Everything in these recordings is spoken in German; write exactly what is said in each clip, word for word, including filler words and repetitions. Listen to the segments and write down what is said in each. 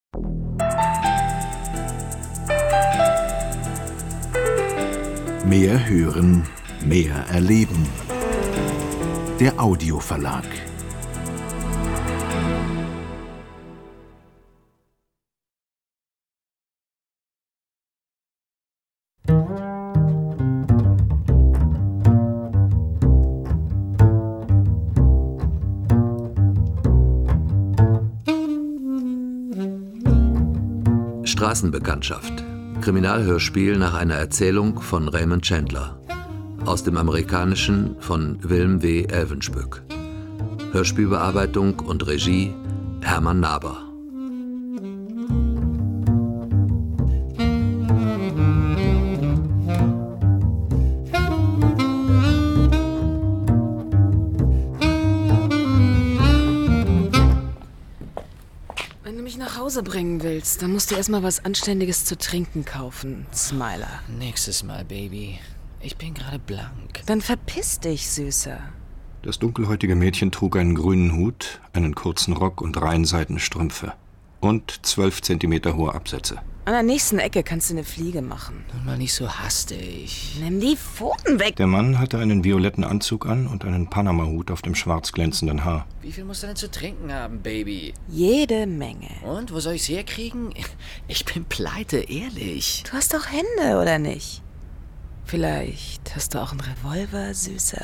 Mehr hören, mehr erleben. Der Audioverlag. Straßenbekanntschaft. Kriminalhörspiel nach einer Erzählung von Raymond Chandler. Aus dem Amerikanischen von Willem W. Elvenspöck. Hörspielbearbeitung und Regie Hermann Naber. Wenn du mich nach Hause bringen willst, dann musst du erstmal was Anständiges zu trinken kaufen, Smiler. Nächstes Mal, Baby. Ich bin gerade blank. Dann verpiss dich, Süßer. Das dunkelhäutige Mädchen trug einen grünen Hut, einen kurzen Rock und Reihenseitenstrümpfe. Und zwölf Zentimeter hohe Absätze. An der nächsten Ecke kannst du eine Fliege machen. Nun mal nicht so hastig. Nimm die Pfoten weg! Der Mann hatte einen violetten Anzug an und einen Panama-Hut auf dem schwarz glänzenden Haar. Wie viel musst du denn zu trinken haben, Baby? Jede Menge. Und, wo soll ich's herkriegen? Ich bin pleite, ehrlich. Du hast doch Hände, oder nicht? Vielleicht hast du auch einen Revolver, Süßer.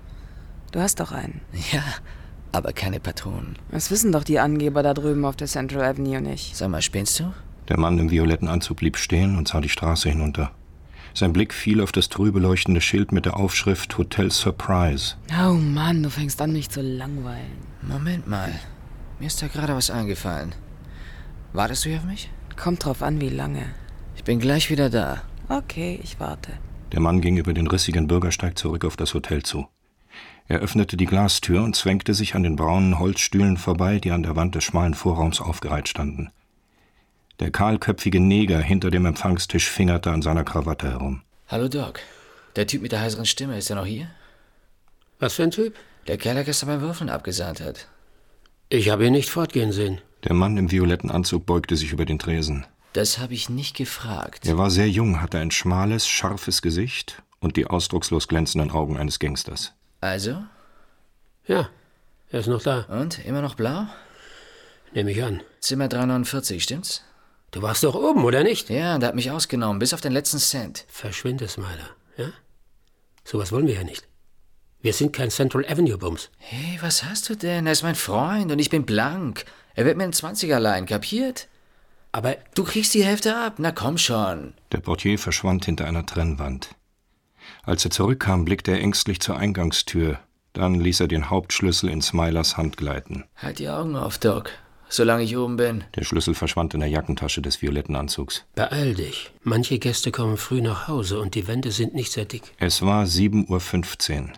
Du hast doch einen. Ja, aber keine Patronen. Das wissen doch die Angeber da drüben auf der Central Avenue nicht. Sag mal, spinnst du? Der Mann im violetten Anzug blieb stehen und sah die Straße hinunter. Sein Blick fiel auf das trübe leuchtende Schild mit der Aufschrift Hotel Surprise. Oh Mann, du fängst an, mich zu langweilen. Moment mal. Mir ist da gerade was eingefallen. Wartest du hier auf mich? Kommt drauf an, wie lange. Ich bin gleich wieder da. Okay, ich warte. Der Mann ging über den rissigen Bürgersteig zurück auf das Hotel zu. Er öffnete die Glastür und zwängte sich an den braunen Holzstühlen vorbei, die an der Wand des schmalen Vorraums aufgereiht standen. Der kahlköpfige Neger hinter dem Empfangstisch fingerte an seiner Krawatte herum. Hallo, Doc. Der Typ mit der heiseren Stimme, ist er noch hier? Was für ein Typ? Der Kerl, der gestern beim Würfeln abgesahnt hat. Ich habe ihn nicht fortgehen sehen. Der Mann im violetten Anzug beugte sich über den Tresen. Das habe ich nicht gefragt. Er war sehr jung, hatte ein schmales, scharfes Gesicht und die ausdruckslos glänzenden Augen eines Gangsters. Also? Ja, er ist noch da. Und, immer noch blau? Nehme ich an. Zimmer dreihundertneunundvierzig, stimmt's? Du warst doch oben, oder nicht? Ja, der hat mich ausgenommen, bis auf den letzten Cent. Verschwinde, Smiler, ja? Sowas wollen wir ja nicht. Wir sind kein Central Avenue Bums. Hey, was hast du denn? Er ist mein Freund und ich bin blank. Er wird mir einen Zwanziger leihen, kapiert? Aber du kriegst die Hälfte ab, na komm schon. Der Portier verschwand hinter einer Trennwand. Als er zurückkam, blickte er ängstlich zur Eingangstür. Dann ließ er den Hauptschlüssel in Smilers Hand gleiten. Halt die Augen auf, Doc. Solange ich oben bin. Der Schlüssel verschwand in der Jackentasche des violetten Anzugs. Beeil dich. Manche Gäste kommen früh nach Hause und die Wände sind nicht sehr dick. Es war sieben Uhr fünfzehn.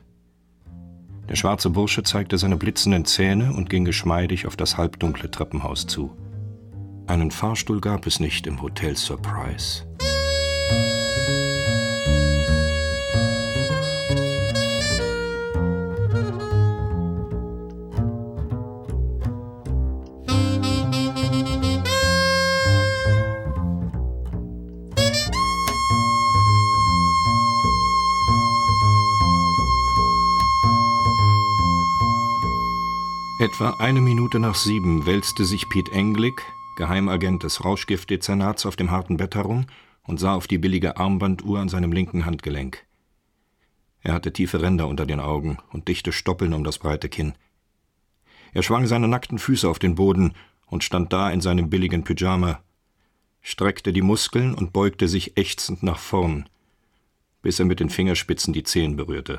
Der schwarze Bursche zeigte seine blitzenden Zähne und ging geschmeidig auf das halbdunkle Treppenhaus zu. Einen Fahrstuhl gab es nicht im Hotel Surprise. Etwa eine Minute nach sieben wälzte sich Pete Englick, Geheimagent des Rauschgiftdezernats, auf dem harten Bett herum und sah auf die billige Armbanduhr an seinem linken Handgelenk. Er hatte tiefe Ränder unter den Augen und dichte Stoppeln um das breite Kinn. Er schwang seine nackten Füße auf den Boden und stand da in seinem billigen Pyjama, streckte die Muskeln und beugte sich ächzend nach vorn, bis er mit den Fingerspitzen die Zehen berührte.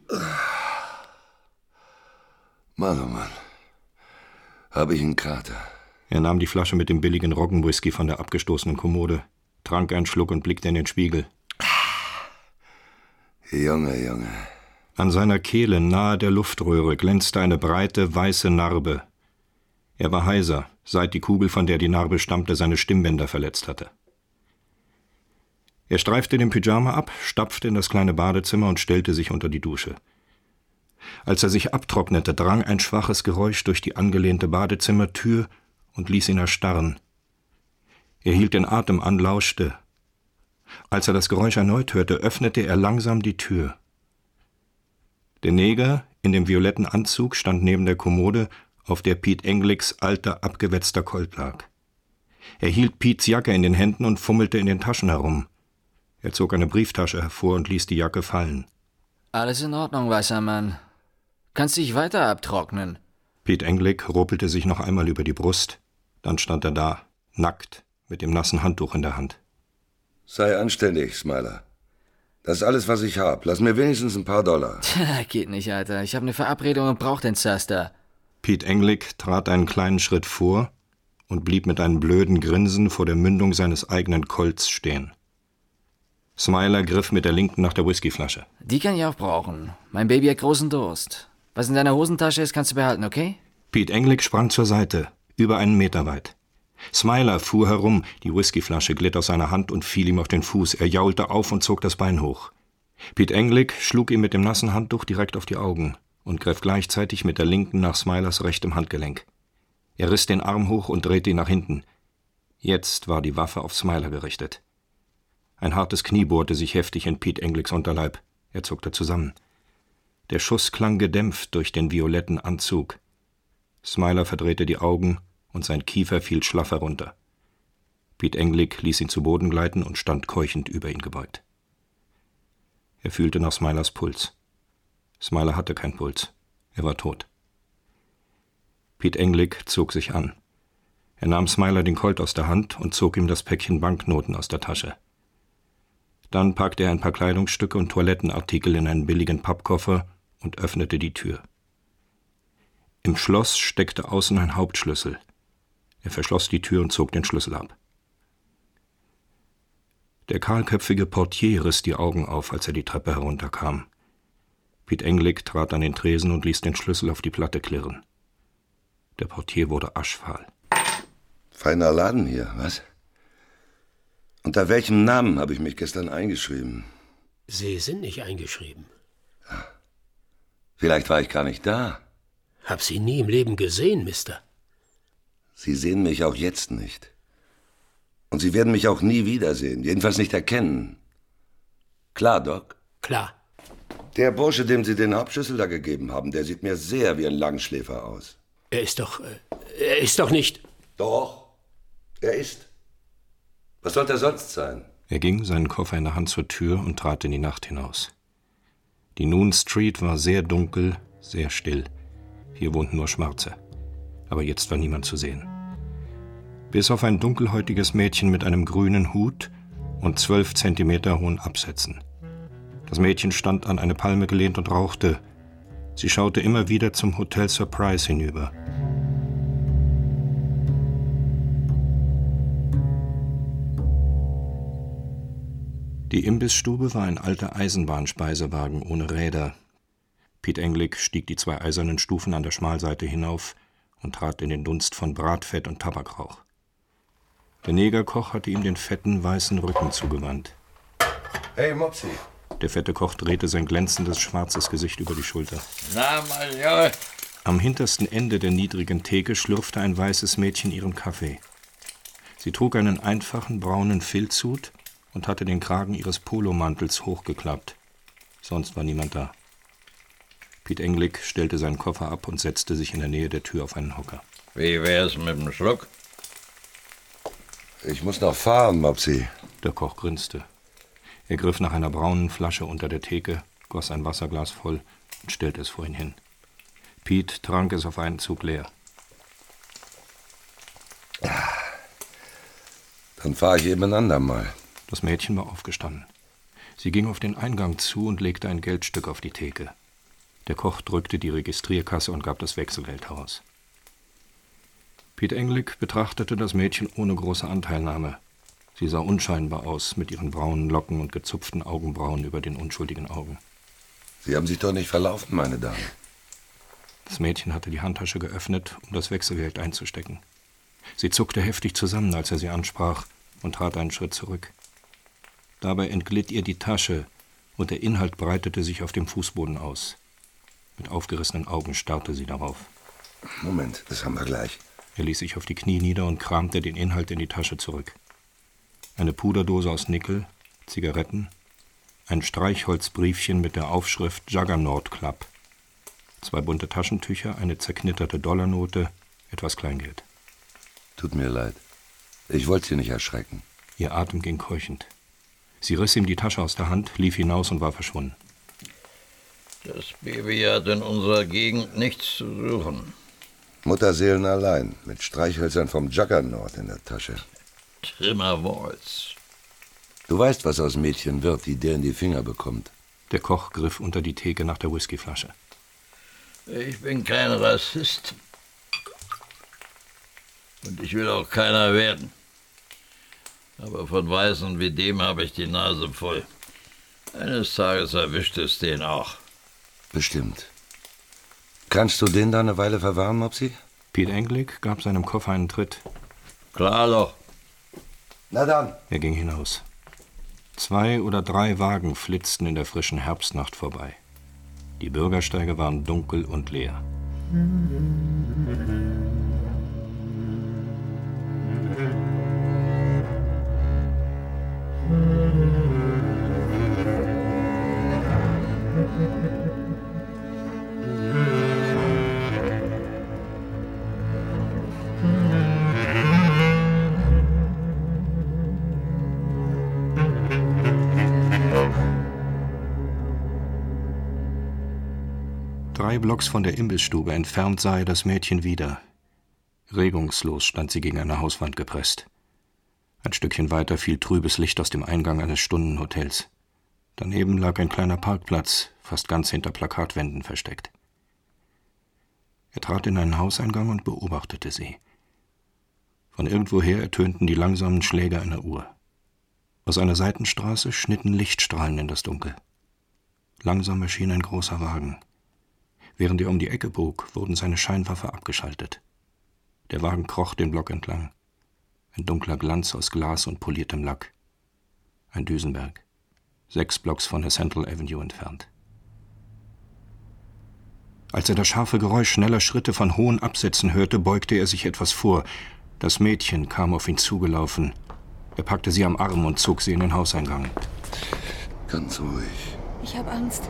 Mann, oh Mann. Habe ich einen Kater. Er nahm die Flasche mit dem billigen Roggenwhisky von der abgestoßenen Kommode, trank einen Schluck und blickte in den Spiegel. Junge, Junge. An seiner Kehle, nahe der Luftröhre, glänzte eine breite, weiße Narbe. Er war heiser, seit die Kugel, von der die Narbe stammte, seine Stimmbänder verletzt hatte. Er streifte den Pyjama ab, stapfte in das kleine Badezimmer und stellte sich unter die Dusche. Als er sich abtrocknete, drang ein schwaches Geräusch durch die angelehnte Badezimmertür und ließ ihn erstarren. Er hielt den Atem an, lauschte. Als er das Geräusch erneut hörte, öffnete er langsam die Tür. Der Neger in dem violetten Anzug stand neben der Kommode, auf der Pete Englicks alter, abgewetzter Colt lag. Er hielt Petes Jacke in den Händen und fummelte in den Taschen herum. Er zog eine Brieftasche hervor und ließ die Jacke fallen. Alles in Ordnung, weißer Mann. Kannst dich weiter abtrocknen. Pete Englick ruppelte sich noch einmal über die Brust. Dann stand er da, nackt, mit dem nassen Handtuch in der Hand. Sei anständig, Smiler. Das ist alles, was ich hab. Lass mir wenigstens ein paar Dollar. Tja, geht nicht, Alter. Ich habe eine Verabredung und brauch den Zaster. Pete Englick trat einen kleinen Schritt vor und blieb mit einem blöden Grinsen vor der Mündung seines eigenen Colts stehen. Smiler griff mit der linken nach der Whiskyflasche. Die kann ich auch brauchen. Mein Baby hat großen Durst. Was in deiner Hosentasche ist, kannst du behalten, okay? Pete Englick sprang zur Seite, über einen Meter weit. Smiler fuhr herum, die Whiskyflasche glitt aus seiner Hand und fiel ihm auf den Fuß. Er jaulte auf und zog das Bein hoch. Pete Englick schlug ihm mit dem nassen Handtuch direkt auf die Augen und griff gleichzeitig mit der linken nach Smilers rechtem Handgelenk. Er riss den Arm hoch und drehte ihn nach hinten. Jetzt war die Waffe auf Smiler gerichtet. Ein hartes Knie bohrte sich heftig in Pete Englicks Unterleib. Er zuckte zusammen. Der Schuss klang gedämpft durch den violetten Anzug. Smiler verdrehte die Augen und sein Kiefer fiel schlaff herunter. Pete Englick ließ ihn zu Boden gleiten und stand keuchend über ihn gebeugt. Er fühlte nach Smilers Puls. Smiler hatte keinen Puls. Er war tot. Pete Englick zog sich an. Er nahm Smiler den Colt aus der Hand und zog ihm das Päckchen Banknoten aus der Tasche. Dann packte er ein paar Kleidungsstücke und Toilettenartikel in einen billigen Pappkoffer und öffnete die Tür. Im Schloss steckte außen ein Hauptschlüssel. Er verschloss die Tür und zog den Schlüssel ab. Der kahlköpfige Portier riss die Augen auf, als er die Treppe herunterkam. Pete Englick trat an den Tresen und ließ den Schlüssel auf die Platte klirren. Der Portier wurde aschfahl. Feiner Laden hier, was? Unter welchem Namen habe ich mich gestern eingeschrieben? Sie sind nicht eingeschrieben. Ja. Vielleicht war ich gar nicht da. Hab Sie nie im Leben gesehen, Mister. Sie sehen mich auch jetzt nicht. Und Sie werden mich auch nie wiedersehen, jedenfalls nicht erkennen. Klar, Doc? Klar. Der Bursche, dem Sie den Hauptschlüssel da gegeben haben, der sieht mir sehr wie ein Langschläfer aus. Er ist doch... Äh, er ist doch nicht... Doch, er ist. Was sollte er sonst sein? Er ging, seinen Koffer in der Hand, zur Tür und trat in die Nacht hinaus. Die Noon Street war sehr dunkel, sehr still. Hier wohnten nur Schwarze. Aber jetzt war niemand zu sehen. Bis auf ein dunkelhäutiges Mädchen mit einem grünen Hut und zwölf Zentimeter hohen Absätzen. Das Mädchen stand an eine Palme gelehnt und rauchte. Sie schaute immer wieder zum Hotel Surprise hinüber. Die Imbissstube war ein alter Eisenbahnspeisewagen ohne Räder. Pete Englick stieg die zwei eisernen Stufen an der Schmalseite hinauf und trat in den Dunst von Bratfett und Tabakrauch. Der Negerkoch hatte ihm den fetten, weißen Rücken zugewandt. Hey, Mopsi. Der fette Koch drehte sein glänzendes, schwarzes Gesicht über die Schulter. Na, mein Junge. Am hintersten Ende der niedrigen Theke schlürfte ein weißes Mädchen ihren Kaffee. Sie trug einen einfachen, braunen Filzhut und hatte den Kragen ihres Polomantels hochgeklappt. Sonst war niemand da. Pete Englick stellte seinen Koffer ab und setzte sich in der Nähe der Tür auf einen Hocker. Wie wär's mit dem Schluck? Ich muss noch fahren, Mopsi. Der Koch grinste. Er griff nach einer braunen Flasche unter der Theke, goss ein Wasserglas voll und stellte es vor ihn hin. Pete trank es auf einen Zug leer. Dann fahre ich eben ein andermal. Das Mädchen war aufgestanden. Sie ging auf den Eingang zu und legte ein Geldstück auf die Theke. Der Koch drückte die Registrierkasse und gab das Wechselgeld heraus. Pete Englick betrachtete das Mädchen ohne große Anteilnahme. Sie sah unscheinbar aus, mit ihren braunen Locken und gezupften Augenbrauen über den unschuldigen Augen. Sie haben sich doch nicht verlaufen, meine Dame. Das Mädchen hatte die Handtasche geöffnet, um das Wechselgeld einzustecken. Sie zuckte heftig zusammen, als er sie ansprach, und trat einen Schritt zurück. Dabei entglitt ihr die Tasche, und der Inhalt breitete sich auf dem Fußboden aus. Mit aufgerissenen Augen starrte sie darauf. Moment, das haben wir gleich. Er ließ sich auf die Knie nieder und kramte den Inhalt in die Tasche zurück. eine Puderdose aus Nickel, Zigaretten, ein Streichholzbriefchen mit der Aufschrift Juggernaut Club, zwei bunte Taschentücher, eine zerknitterte Dollarnote, etwas Kleingeld. Tut mir leid. Ich wollte Sie nicht erschrecken. Ihr Atem ging keuchend. Sie riss ihm die Tasche aus der Hand, lief hinaus und war verschwunden. Das Baby hat in unserer Gegend nichts zu suchen. Mutterseelen allein, mit Streichhölzern vom Juggernaut in der Tasche. Trimmer Waltz. Du weißt, was aus Mädchen wird, die der in die Finger bekommt. Der Koch griff unter die Theke nach der Whiskyflasche. Ich bin kein Rassist. Und ich will auch keiner werden. Aber von Weißen wie dem habe ich die Nase voll. Eines Tages erwischt es den auch. Bestimmt. Kannst du den da eine Weile verwahren, Mopsi? Pete Englick gab seinem Koffer einen Tritt. Klar doch. Na dann. Er ging hinaus. Zwei oder drei Wagen flitzten in der frischen Herbstnacht vorbei. Die Bürgersteige waren dunkel und leer. Drei Blocks von der Imbissstube entfernt sah er das Mädchen wieder. Regungslos stand sie gegen eine Hauswand gepresst. Ein Stückchen weiter fiel trübes Licht aus dem Eingang eines Stundenhotels. Daneben lag ein kleiner Parkplatz, fast ganz hinter Plakatwänden versteckt. Er trat in einen Hauseingang und beobachtete sie. Von irgendwoher ertönten die langsamen Schläge einer Uhr. Aus einer Seitenstraße schnitten Lichtstrahlen in das Dunkel. Langsam erschien ein großer Wagen. Während er um die Ecke bog, wurden seine Scheinwerfer abgeschaltet. Der Wagen kroch den Block entlang. Ein dunkler Glanz aus Glas und poliertem Lack. Ein Duesenberg, sechs Blocks von der Central Avenue entfernt. Als er das scharfe Geräusch schneller Schritte von hohen Absätzen hörte, beugte er sich etwas vor. Das Mädchen kam auf ihn zugelaufen. Er packte sie am Arm und zog sie in den Hauseingang. Ganz ruhig. Ich habe Angst.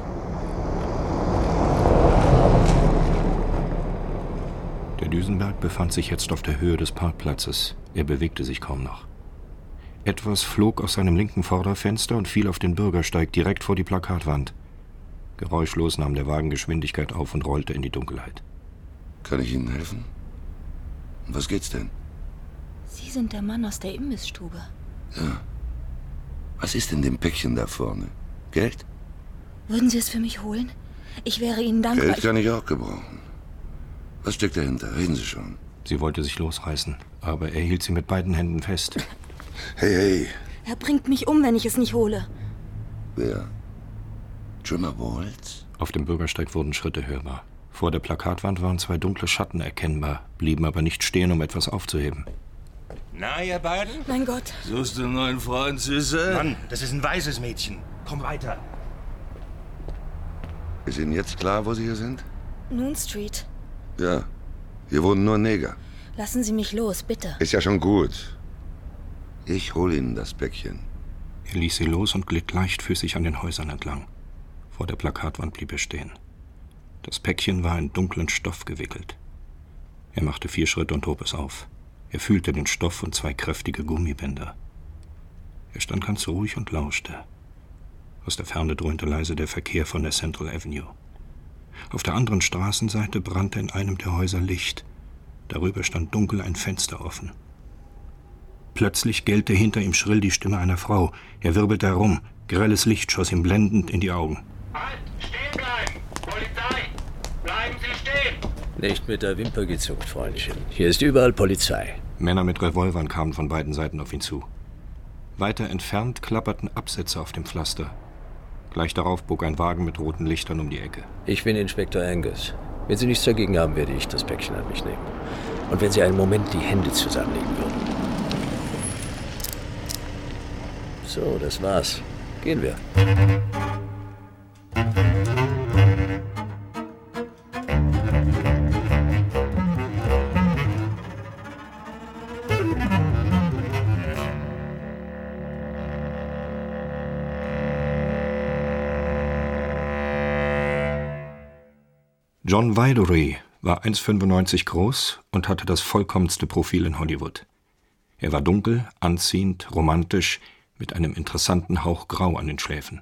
Der Duesenberg befand sich jetzt auf der Höhe des Parkplatzes. Er bewegte sich kaum noch. Etwas flog aus seinem linken Vorderfenster und fiel auf den Bürgersteig direkt vor die Plakatwand. Geräuschlos nahm der Wagen Geschwindigkeit auf und rollte in die Dunkelheit. Kann ich Ihnen helfen? Was geht's denn? Sie sind der Mann aus der Imbissstube. Ja. Was ist in dem Päckchen da vorne? Geld? Würden Sie es für mich holen? Ich wäre Ihnen dankbar. Geld kann ich auch gebrauchen. Was steckt dahinter? Reden Sie schon. Sie wollte sich losreißen, aber er hielt sie mit beiden Händen fest. Hey, hey. Er bringt mich um, wenn ich es nicht hole. Wer? Trimmer Waltz? Auf dem Bürgersteig wurden Schritte hörbar. Vor der Plakatwand waren zwei dunkle Schatten erkennbar, blieben aber nicht stehen, um etwas aufzuheben. Na, ihr beiden? Mein Gott. Suchst du einen neuen Freund, Süße? Mann, das ist ein weißes Mädchen. Komm weiter. Ist Ihnen jetzt klar, wo Sie hier sind? Noon Street. Ja. Hier wohnen nur Neger. Lassen Sie mich los, bitte. Ist ja schon gut. Ich hole Ihnen das Päckchen. Er ließ sie los und glitt leichtfüßig an den Häusern entlang. Vor der Plakatwand blieb er stehen. Das Päckchen war in dunklen Stoff gewickelt. Er machte vier Schritte und hob es auf. Er fühlte den Stoff und zwei kräftige Gummibänder. Er stand ganz ruhig und lauschte. Aus der Ferne dröhnte leise der Verkehr von der Central Avenue. Auf der anderen Straßenseite brannte in einem der Häuser Licht. Darüber stand dunkel ein Fenster offen. Plötzlich gellte hinter ihm schrill die Stimme einer Frau. Er wirbelte herum. Grelles Licht schoss ihm blendend in die Augen. Halt! Stehen bleiben! Polizei! Bleiben Sie stehen! Nicht mit der Wimper gezuckt, Freundchen. Hier ist überall Polizei. Männer mit Revolvern kamen von beiden Seiten auf ihn zu. Weiter entfernt klapperten Absätze auf dem Pflaster. Gleich darauf bog ein Wagen mit roten Lichtern um die Ecke. Ich bin Inspektor Angus. Wenn Sie nichts dagegen haben, werde ich das Päckchen an mich nehmen. Und wenn Sie einen Moment die Hände zusammenlegen würden. So, das war's. Gehen wir. John Vidory war eins Komma fünfundneunzig groß und hatte das vollkommenste Profil in Hollywood. Er war dunkel, anziehend, romantisch, mit einem interessanten Hauch Grau an den Schläfen.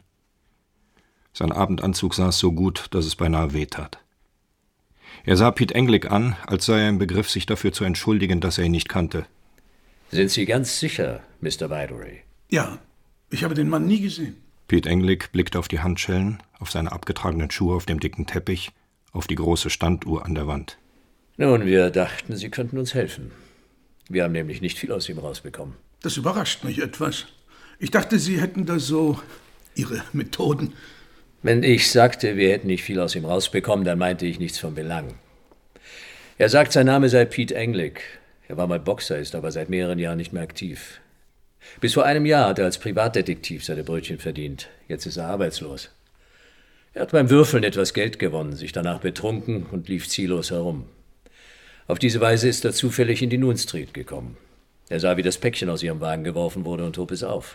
Sein Abendanzug saß so gut, dass es beinahe wehtat. Er sah Pete Englick an, als sei er im Begriff, sich dafür zu entschuldigen, dass er ihn nicht kannte. Sind Sie ganz sicher, Mister Vidory? Ja, ich habe den Mann nie gesehen. Pete Englick blickte auf die Handschellen, auf seine abgetragenen Schuhe auf dem dicken Teppich, auf die große Standuhr an der Wand. Nun, wir dachten, Sie könnten uns helfen. Wir haben nämlich nicht viel aus ihm rausbekommen. Das überrascht mich etwas. Ich dachte, Sie hätten da so Ihre Methoden. Wenn ich sagte, wir hätten nicht viel aus ihm rausbekommen, dann meinte ich nichts von Belang. Er sagt, sein Name sei Pete Englick. Er war mal Boxer, ist aber seit mehreren Jahren nicht mehr aktiv. Bis vor einem Jahr hat er als Privatdetektiv seine Brötchen verdient. Jetzt ist er arbeitslos. Er hat beim Würfeln etwas Geld gewonnen, sich danach betrunken und lief ziellos herum. Auf diese Weise ist er zufällig in die Noon Street gekommen. Er sah, wie das Päckchen aus ihrem Wagen geworfen wurde und hob es auf.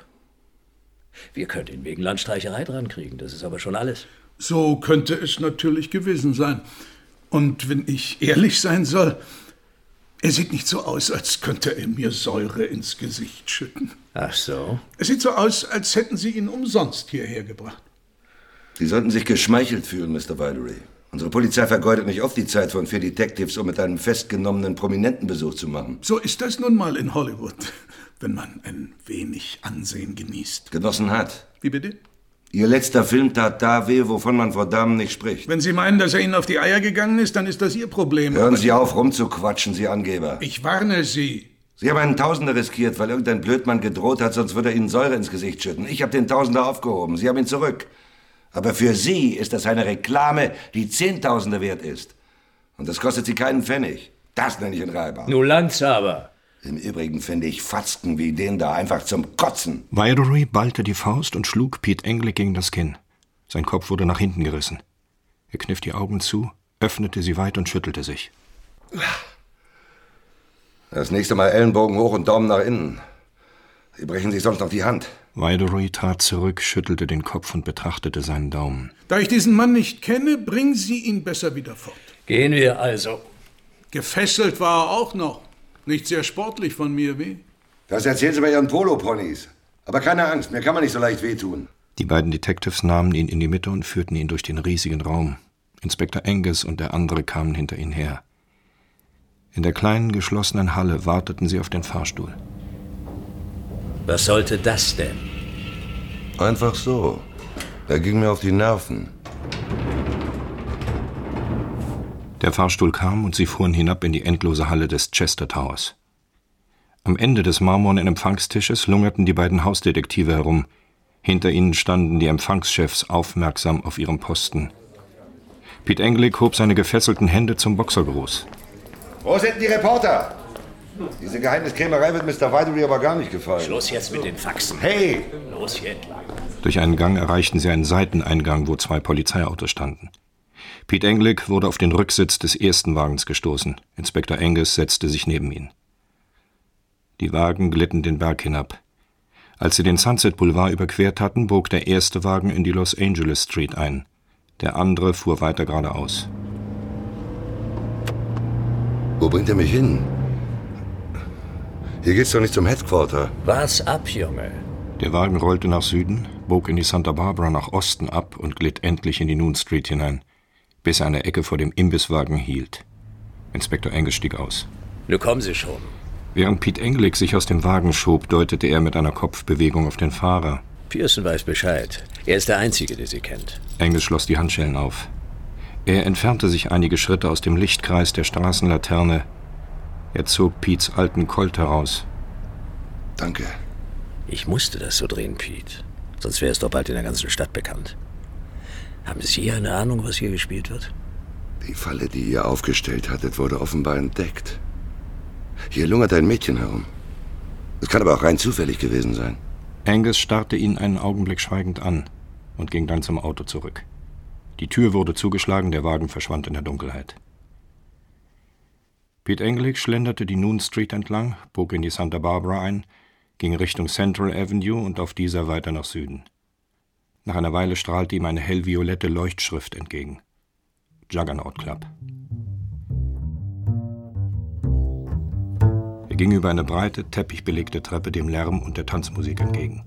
Wir könnten ihn wegen Landstreicherei drankriegen, das ist aber schon alles. So könnte es natürlich gewesen sein. Und wenn ich ehrlich sein soll, er sieht nicht so aus, als könnte er mir Säure ins Gesicht schütten. Ach so? Es sieht so aus, als hätten Sie ihn umsonst hierher gebracht. Sie sollten sich geschmeichelt fühlen, Mister Vidory. Unsere Polizei vergeudet nicht oft die Zeit von vier Detectives, um mit einem festgenommenen Prominentenbesuch zu machen. So ist das nun mal in Hollywood, wenn man ein wenig Ansehen genießt. Genossen hat. Wie bitte? Ihr letzter Film tat da weh, wovon man vor Damen nicht spricht. Wenn Sie meinen, dass er Ihnen auf die Eier gegangen ist, dann ist das Ihr Problem. Hören Sie auf, rumzuquatschen, Sie Angeber. Ich warne Sie. Sie haben einen Tausender riskiert, weil irgendein Blödmann gedroht hat, sonst würde er Ihnen Säure ins Gesicht schütten. Ich habe den Tausender aufgehoben, Sie haben ihn zurück. Aber für Sie ist das eine Reklame, die Zehntausende wert ist. Und das kostet Sie keinen Pfennig. Das nenne ich ein Reiber. Nun langt's aber. Im Übrigen finde ich Fatzken wie den da einfach zum Kotzen. Vidory ballte die Faust und schlug Pete Englick gegen das Kinn. Sein Kopf wurde nach hinten gerissen. Er kniff die Augen zu, öffnete sie weit und schüttelte sich. Das nächste Mal Ellenbogen hoch und Daumen nach innen. Sie brechen sich sonst noch die Hand. Vidory trat zurück, schüttelte den Kopf und betrachtete seinen Daumen. Da ich diesen Mann nicht kenne, bringen Sie ihn besser wieder fort. Gehen wir also. Gefesselt war er auch noch. Nicht sehr sportlich von mir, wie? Das erzählen Sie bei Ihren Polo-Ponys. Aber keine Angst, mir kann man nicht so leicht wehtun. Die beiden Detectives nahmen ihn in die Mitte und führten ihn durch den riesigen Raum. Inspektor Angus und der andere kamen hinter ihnen her. In der kleinen, geschlossenen Halle warteten sie auf den Fahrstuhl. Was sollte das denn? Einfach so. Er ging mir auf die Nerven. Der Fahrstuhl kam und sie fuhren hinab in die endlose Halle des Chester Towers. Am Ende des marmornen Empfangstisches lungerten die beiden Hausdetektive herum. Hinter ihnen standen die Empfangschefs aufmerksam auf ihrem Posten. Pete Englick hob seine gefesselten Hände zum Boxergruß. Wo sind die Reporter? Diese Geheimniskrämerei wird Mister Vidory aber gar nicht gefallen. Schluss jetzt mit den Faxen. Hey! Los hier entlang. Durch einen Gang erreichten sie einen Seiteneingang, wo zwei Polizeiautos standen. Pete Englick wurde auf den Rücksitz des ersten Wagens gestoßen. Inspektor Angus setzte sich neben ihn. Die Wagen glitten den Berg hinab. Als sie den Sunset Boulevard überquert hatten, bog der erste Wagen in die Los Angeles Street ein. Der andere fuhr weiter geradeaus. Wo bringt er mich hin? Hier geht's doch nicht zum Headquarter. War's ab, Junge. Der Wagen rollte nach Süden, bog in die Santa Barbara nach Osten ab und glitt endlich in die Noon Street hinein, bis er an der Ecke vor dem Imbisswagen hielt. Inspektor Angus stieg aus. Nun kommen Sie schon. Während Pete Englick sich aus dem Wagen schob, deutete er mit einer Kopfbewegung auf den Fahrer. Pearson weiß Bescheid. Er ist der Einzige, der Sie kennt. Angus schloss die Handschellen auf. Er entfernte sich einige Schritte aus dem Lichtkreis der Straßenlaterne. Er zog Petes alten Colt heraus. Danke. Ich musste das so drehen, Pete. Sonst wäre es doch bald in der ganzen Stadt bekannt. Haben Sie eine Ahnung, was hier gespielt wird? Die Falle, die ihr aufgestellt hattet, wurde offenbar entdeckt. Hier lungert ein Mädchen herum. Es kann aber auch rein zufällig gewesen sein. Angus starrte ihn einen Augenblick schweigend an und ging dann zum Auto zurück. Die Tür wurde zugeschlagen, der Wagen verschwand in der Dunkelheit. Pete Englick schlenderte die Noon Street entlang, bog in die Santa Barbara ein, ging Richtung Central Avenue und auf dieser weiter nach Süden. Nach einer Weile strahlte ihm eine hellviolette Leuchtschrift entgegen. Juggernaut Club. Er ging über eine breite, teppichbelegte Treppe dem Lärm und der Tanzmusik entgegen.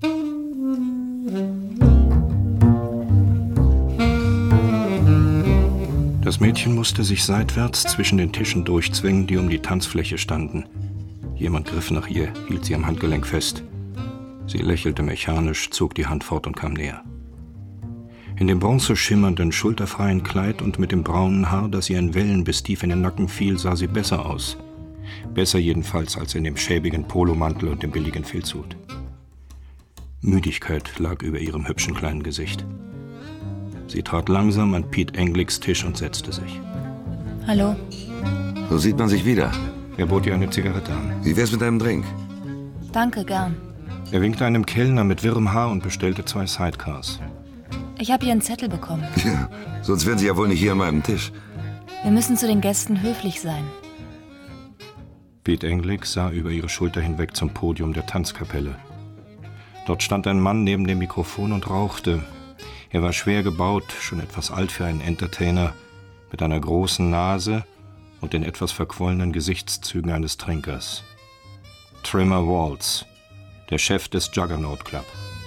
Das Mädchen musste sich seitwärts zwischen den Tischen durchzwingen, die um die Tanzfläche standen. Jemand griff nach ihr, hielt sie am Handgelenk fest. Sie lächelte mechanisch, zog die Hand fort und kam näher. In dem bronzeschimmernden, schulterfreien Kleid und mit dem braunen Haar, das ihr in Wellen bis tief in den Nacken fiel, sah sie besser aus. Besser jedenfalls als in dem schäbigen Polomantel und dem billigen Filzhut. Müdigkeit lag über ihrem hübschen kleinen Gesicht. Sie trat langsam an Pete Englicks Tisch und setzte sich. Hallo. So sieht man sich wieder. Er bot ihr eine Zigarette an. Wie wär's mit einem Drink? Danke, gern. Er winkte einem Kellner mit wirrem Haar und bestellte zwei Sidecars. Ich habe hier einen Zettel bekommen. Ja, sonst wären Sie ja wohl nicht hier an meinem Tisch. Wir müssen zu den Gästen höflich sein. Pete Englick sah über ihre Schulter hinweg zum Podium der Tanzkapelle. Dort stand ein Mann neben dem Mikrofon und rauchte. Er war schwer gebaut, schon etwas alt für einen Entertainer, mit einer großen Nase und den etwas verquollenen Gesichtszügen eines Trinkers. Trimmer Waltz, der Chef des Juggernaut Club.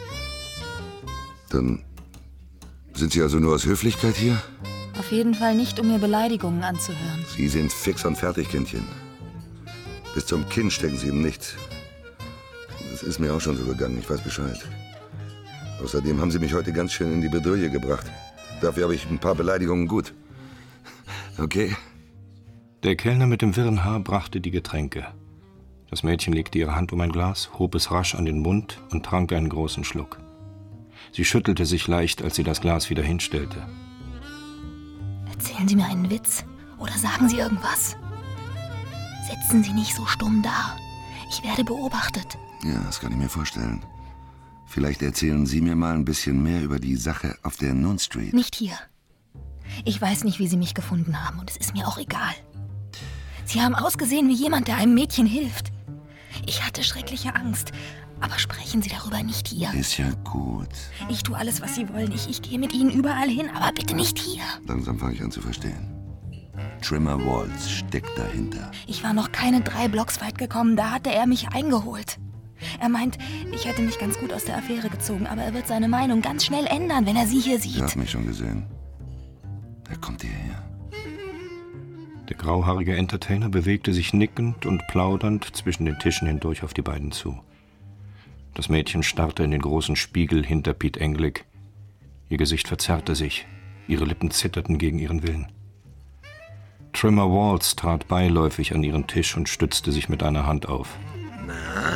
Dann sind Sie also nur aus Höflichkeit hier? Auf jeden Fall nicht, um mir Beleidigungen anzuhören. Sie sind fix und fertig, Kindchen. Bis zum Kinn stecken Sie ihm nicht. Das ist mir auch schon so gegangen, ich weiß Bescheid. Außerdem haben Sie mich heute ganz schön in die Bredouille gebracht. Dafür habe ich ein paar Beleidigungen gut. Okay? Der Kellner mit dem wirren Haar brachte die Getränke. Das Mädchen legte ihre Hand um ein Glas, hob es rasch an den Mund und trank einen großen Schluck. Sie schüttelte sich leicht, als sie das Glas wieder hinstellte. Erzählen Sie mir einen Witz oder sagen Sie irgendwas. Sitzen Sie nicht so stumm da. Ich werde beobachtet. Ja, das kann ich mir vorstellen. Vielleicht erzählen Sie mir mal ein bisschen mehr über die Sache auf der Noon Street. Nicht hier. Ich weiß nicht, wie Sie mich gefunden haben und es ist mir auch egal. Sie haben ausgesehen wie jemand, der einem Mädchen hilft. Ich hatte schreckliche Angst, aber sprechen Sie darüber nicht hier. Ist ja gut. Ich tue alles, was Sie wollen. Ich, ich gehe mit Ihnen überall hin, aber bitte nicht hier. Langsam fange ich an zu verstehen. Trimmer Waltz steckt dahinter. Ich war noch keine drei Blocks weit gekommen, da hatte er mich eingeholt. Er meint, ich hätte mich ganz gut aus der Affäre gezogen, aber er wird seine Meinung ganz schnell ändern, wenn er Sie hier sieht. Ich hab mich schon gesehen. Da kommt hierher. Der grauhaarige Entertainer bewegte sich nickend und plaudernd zwischen den Tischen hindurch auf die beiden zu. Das Mädchen starrte in den großen Spiegel hinter Pete Englick. Ihr Gesicht verzerrte sich, ihre Lippen zitterten gegen ihren Willen. Trimmer Waltz trat beiläufig an ihren Tisch und stützte sich mit einer Hand auf. Na?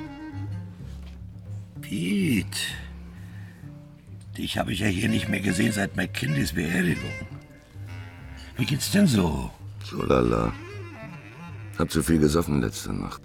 Pete, dich habe ich ja hier nicht mehr gesehen seit McKinleys Beerdigung. Wie geht's denn so? So lala. Hab zu viel gesoffen letzte Nacht.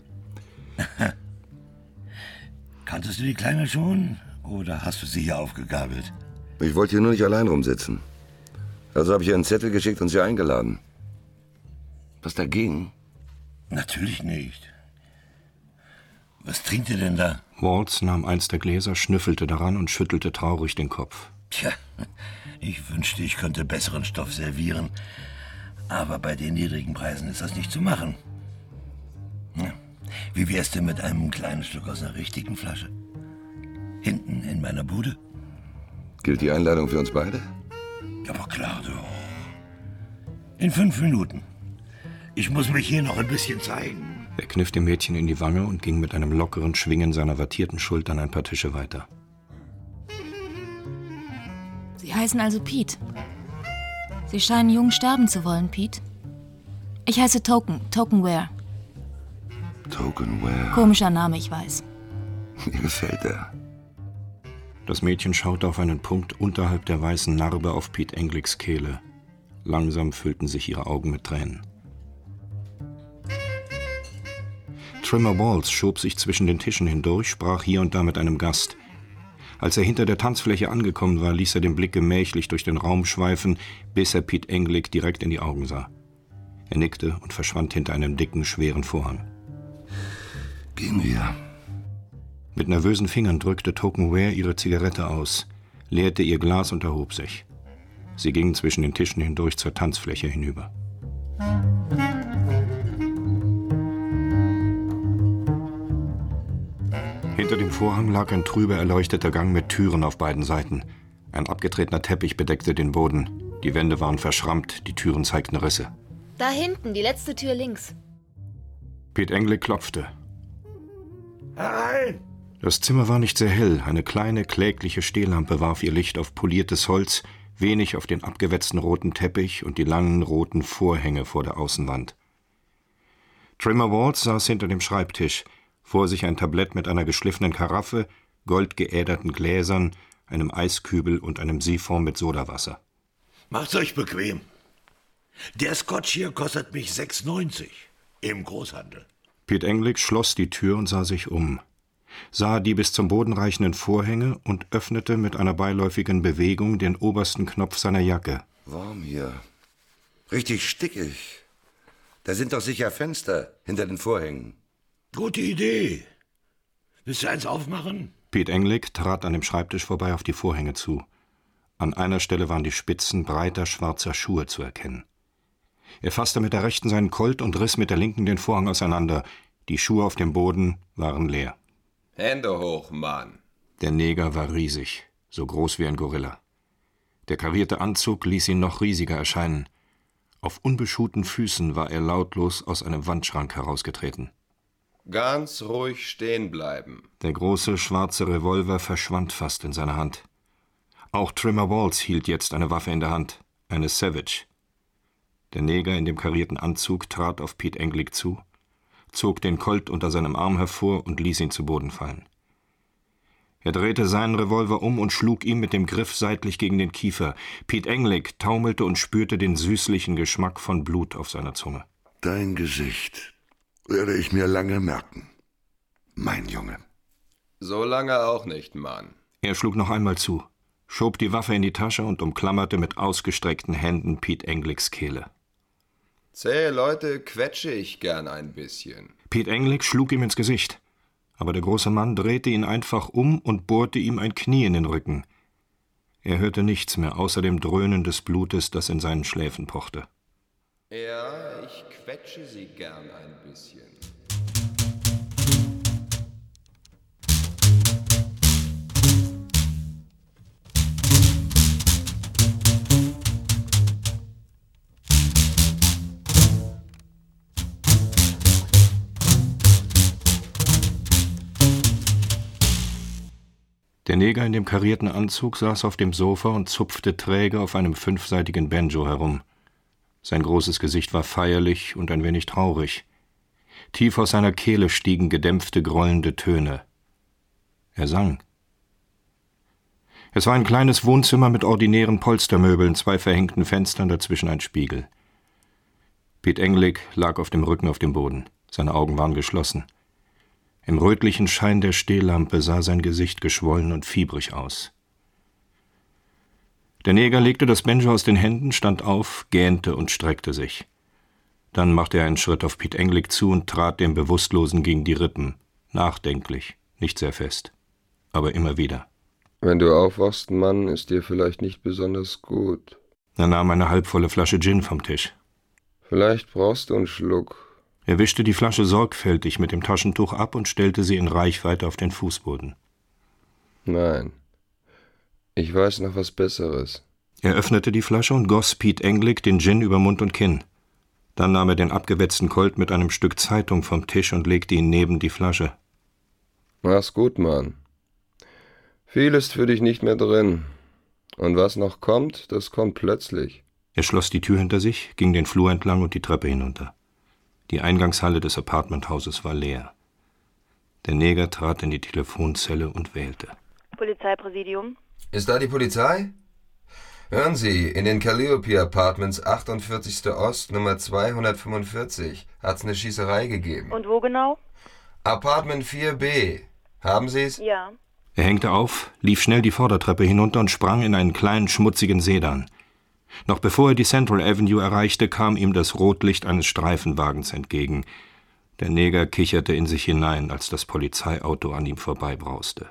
Kanntest du die Kleine schon? Oder hast du sie hier aufgegabelt? Ich wollte hier nur nicht allein rumsitzen. Also habe ich ihr einen Zettel geschickt und sie eingeladen. Was dagegen? Natürlich nicht. Was trinkt ihr denn da? Waltz nahm eins der Gläser, schnüffelte daran und schüttelte traurig den Kopf. Tja, ich wünschte, ich könnte besseren Stoff servieren. Aber bei den niedrigen Preisen ist das nicht zu machen. Ja. Wie wär's denn mit einem kleinen Stück aus einer richtigen Flasche? Hinten in meiner Bude? Gilt die Einladung für uns beide? Aber klar, du. In fünf Minuten. Ich muss mich hier noch ein bisschen zeigen. Er kniff dem Mädchen in die Wange und ging mit einem lockeren Schwingen seiner wattierten Schultern ein paar Tische weiter. Sie heißen also Pete. Sie scheinen jung sterben zu wollen, Pete. Ich heiße Token, Tokenware. Tokenware. Komischer Name, ich weiß. Mir gefällt er. Das Mädchen schaute auf einen Punkt unterhalb der weißen Narbe auf Pete Englicks Kehle. Langsam füllten sich ihre Augen mit Tränen. Trimmer Waltz schob sich zwischen den Tischen hindurch, sprach hier und da mit einem Gast. Als er hinter der Tanzfläche angekommen war, ließ er den Blick gemächlich durch den Raum schweifen, bis er Pete Englick direkt in die Augen sah. Er nickte und verschwand hinter einem dicken, schweren Vorhang. Gehen wir. Mit nervösen Fingern drückte Tokenware ihre Zigarette aus, leerte ihr Glas und erhob sich. Sie gingen zwischen den Tischen hindurch zur Tanzfläche hinüber. Hinter dem Vorhang lag ein trübe erleuchteter Gang mit Türen auf beiden Seiten. Ein abgetretener Teppich bedeckte den Boden. Die Wände waren verschrammt, die Türen zeigten Risse. Da hinten, die letzte Tür links. Pete Englick klopfte. Herein! Das Zimmer war nicht sehr hell. Eine kleine, klägliche Stehlampe warf ihr Licht auf poliertes Holz, wenig auf den abgewetzten roten Teppich und die langen roten Vorhänge vor der Außenwand. Trimmer Waltz saß hinter dem Schreibtisch, vor sich ein Tablett mit einer geschliffenen Karaffe, goldgeäderten Gläsern, einem Eiskübel und einem Siphon mit Sodawasser. Macht's euch bequem. Der Scotch hier kostet mich sechs neunzig im Großhandel. Pete Englick schloss die Tür und sah sich um, sah die bis zum Boden reichenden Vorhänge und öffnete mit einer beiläufigen Bewegung den obersten Knopf seiner Jacke. Warm hier. Richtig stickig. Da sind doch sicher Fenster hinter den Vorhängen. Gute Idee. Willst du eins aufmachen? Pete Englick trat an dem Schreibtisch vorbei auf die Vorhänge zu. An einer Stelle waren die Spitzen breiter schwarzer Schuhe zu erkennen. Er fasste mit der rechten seinen Colt und riss mit der linken den Vorhang auseinander. Die Schuhe auf dem Boden waren leer. Hände hoch, Mann. Der Neger war riesig, so groß wie ein Gorilla. Der karierte Anzug ließ ihn noch riesiger erscheinen. Auf unbeschuhten Füßen war er lautlos aus einem Wandschrank herausgetreten. Ganz ruhig stehen bleiben. Der große, schwarze Revolver verschwand fast in seiner Hand. Auch Trimmer Waltz hielt jetzt eine Waffe in der Hand, eine Savage. Der Neger in dem karierten Anzug trat auf Pete Englick zu, zog den Colt unter seinem Arm hervor und ließ ihn zu Boden fallen. Er drehte seinen Revolver um und schlug ihm mit dem Griff seitlich gegen den Kiefer. Pete Englick taumelte und spürte den süßlichen Geschmack von Blut auf seiner Zunge. Dein Gesicht werde ich mir lange merken, mein Junge. So lange auch nicht, Mann. Er schlug noch einmal zu, schob die Waffe in die Tasche und umklammerte mit ausgestreckten Händen Pete Englicks Kehle. Zähe Leute quetsche ich gern ein bisschen. Pete Englick schlug ihm ins Gesicht, aber der große Mann drehte ihn einfach um und bohrte ihm ein Knie in den Rücken. Er hörte nichts mehr außer dem Dröhnen des Blutes, das in seinen Schläfen pochte. Ja, ich quetsche sie gern ein bisschen. Der Neger in dem karierten Anzug saß auf dem Sofa und zupfte träge auf einem fünfseitigen Banjo herum. Sein großes Gesicht war feierlich und ein wenig traurig. Tief aus seiner Kehle stiegen gedämpfte, grollende Töne. Er sang. Es war ein kleines Wohnzimmer mit ordinären Polstermöbeln, zwei verhängten Fenstern, dazwischen ein Spiegel. Pete Englick lag auf dem Rücken auf dem Boden. Seine Augen waren geschlossen. Im rötlichen Schein der Stehlampe sah sein Gesicht geschwollen und fiebrig aus. Der Neger legte das Banjo aus den Händen, stand auf, gähnte und streckte sich. Dann machte er einen Schritt auf Pete Englick zu und trat dem Bewusstlosen gegen die Rippen, nachdenklich, nicht sehr fest, aber immer wieder. Wenn du aufwachst, Mann, ist dir vielleicht nicht besonders gut. Er nahm eine halbvolle Flasche Gin vom Tisch. Vielleicht brauchst du einen Schluck. Er wischte die Flasche sorgfältig mit dem Taschentuch ab und stellte sie in Reichweite auf den Fußboden. Nein, ich weiß noch was Besseres. Er öffnete die Flasche und goss Pete Englick den Gin über Mund und Kinn. Dann nahm er den abgewetzten Colt mit einem Stück Zeitung vom Tisch und legte ihn neben die Flasche. Mach's gut, Mann. Viel ist für dich nicht mehr drin. Und was noch kommt, das kommt plötzlich. Er schloss die Tür hinter sich, ging den Flur entlang und die Treppe hinunter. Die Eingangshalle des Apartmenthauses war leer. Der Neger trat in die Telefonzelle und wählte. Polizeipräsidium. Ist da die Polizei? Hören Sie, in den Calliope Apartments achtundvierzigste Ost, Nummer zweihundertfünfundvierzig, hat's eine Schießerei gegeben. Und wo genau? Apartment vier B. Haben Sie's? Ja. Er hängte auf, lief schnell die Vordertreppe hinunter und sprang in einen kleinen, schmutzigen Sedan. Noch bevor er die Central Avenue erreichte, kam ihm das Rotlicht eines Streifenwagens entgegen. Der Neger kicherte in sich hinein, als das Polizeiauto an ihm vorbeibrauste.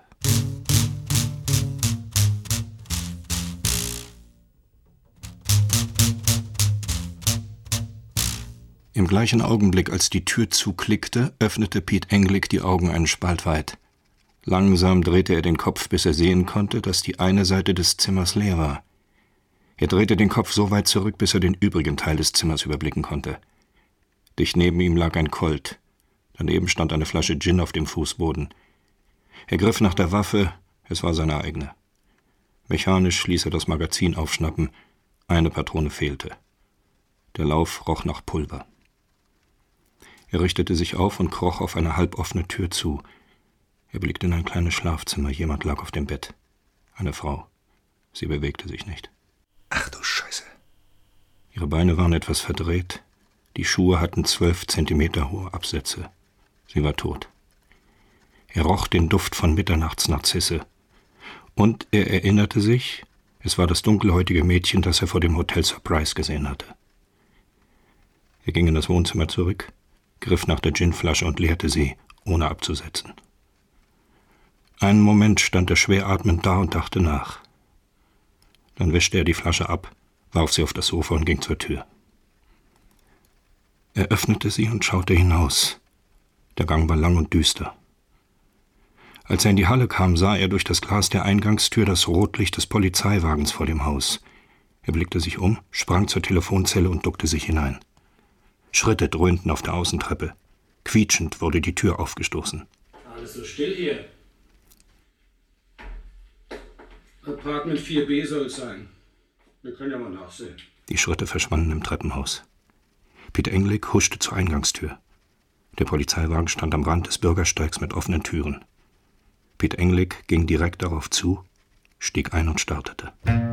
Im gleichen Augenblick, als die Tür zuklickte, öffnete Pete Englick die Augen einen Spalt weit. Langsam drehte er den Kopf, bis er sehen konnte, dass die eine Seite des Zimmers leer war. Er drehte den Kopf so weit zurück, bis er den übrigen Teil des Zimmers überblicken konnte. Dicht neben ihm lag ein Colt. Daneben stand eine Flasche Gin auf dem Fußboden. Er griff nach der Waffe, es war seine eigene. Mechanisch ließ er das Magazin aufschnappen. Eine Patrone fehlte. Der Lauf roch nach Pulver. Er richtete sich auf und kroch auf eine halboffene Tür zu. Er blickte in ein kleines Schlafzimmer. Jemand lag auf dem Bett. Eine Frau. Sie bewegte sich nicht. Ach du Scheiße. Ihre Beine waren etwas verdreht. Die Schuhe hatten zwölf Zentimeter hohe Absätze. Sie war tot. Er roch den Duft von Mitternachtsnarzisse. Und er erinnerte sich, es war das dunkelhäutige Mädchen, das er vor dem Hotel Surprise gesehen hatte. Er ging in das Wohnzimmer zurück, griff nach der Ginflasche und leerte sie, ohne abzusetzen. Einen Moment stand er schwer atmend da und dachte nach. Dann wischte er die Flasche ab, warf sie auf das Sofa und ging zur Tür. Er öffnete sie und schaute hinaus. Der Gang war lang und düster. Als er in die Halle kam, sah er durch das Glas der Eingangstür das Rotlicht des Polizeiwagens vor dem Haus. Er blickte sich um, sprang zur Telefonzelle und duckte sich hinein. Schritte dröhnten auf der Außentreppe. Quietschend wurde die Tür aufgestoßen. Alles so still hier. Apartment vier B soll es sein. Wir können ja mal nachsehen. Die Schritte verschwanden im Treppenhaus. Pete Englick huschte zur Eingangstür. Der Polizeiwagen stand am Rand des Bürgersteigs mit offenen Türen. Pete Englick ging direkt darauf zu, stieg ein und startete.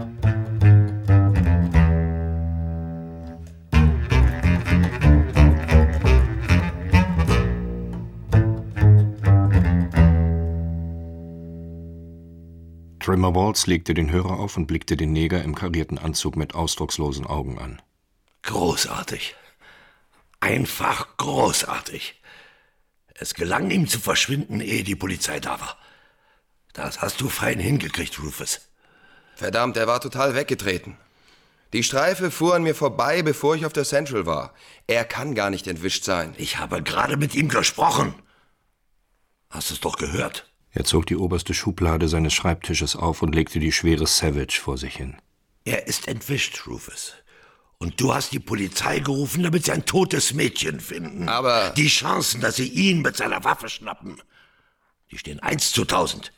Trimmer Walls legte den Hörer auf und blickte den Neger im karierten Anzug mit ausdruckslosen Augen an. Großartig. Einfach großartig. Es gelang ihm zu verschwinden, ehe die Polizei da war. Das hast du fein hingekriegt, Rufus. Verdammt, er war total weggetreten. Die Streife fuhr an mir vorbei, bevor ich auf der Central war. Er kann gar nicht entwischt sein. Ich habe gerade mit ihm gesprochen. Hast du es doch gehört? Er zog die oberste Schublade seines Schreibtisches auf und legte die schwere Savage vor sich hin. Er ist entwischt, Rufus. Und du hast die Polizei gerufen, damit sie ein totes Mädchen finden. Aber... Die Chancen, dass sie ihn mit seiner Waffe schnappen, die stehen eins zu tausend.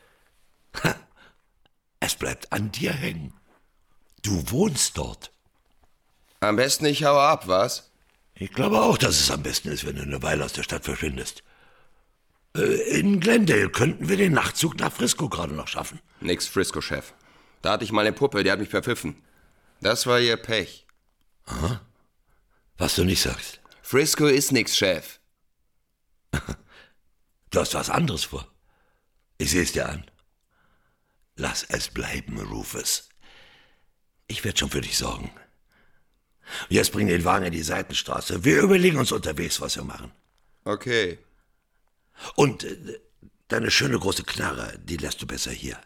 Es bleibt an dir hängen. Du wohnst dort. Am besten ich haue ab, was? Ich glaube auch, dass es am besten ist, wenn du eine Weile aus der Stadt verschwindest. In Glendale könnten wir den Nachtzug nach Frisco gerade noch schaffen. Nix Frisco, Chef. Da hatte ich mal eine Puppe, die hat mich verpfiffen. Das war ihr Pech. Aha. Was du nicht sagst. Frisco ist nix, Chef. Du hast was anderes vor. Ich seh's dir an. Lass es bleiben, Rufus. Ich werde schon für dich sorgen. Jetzt bring den Wagen in die Seitenstraße. Wir überlegen uns unterwegs, was wir machen. Okay. Und äh, deine schöne große Knarre, die lässt du besser hier.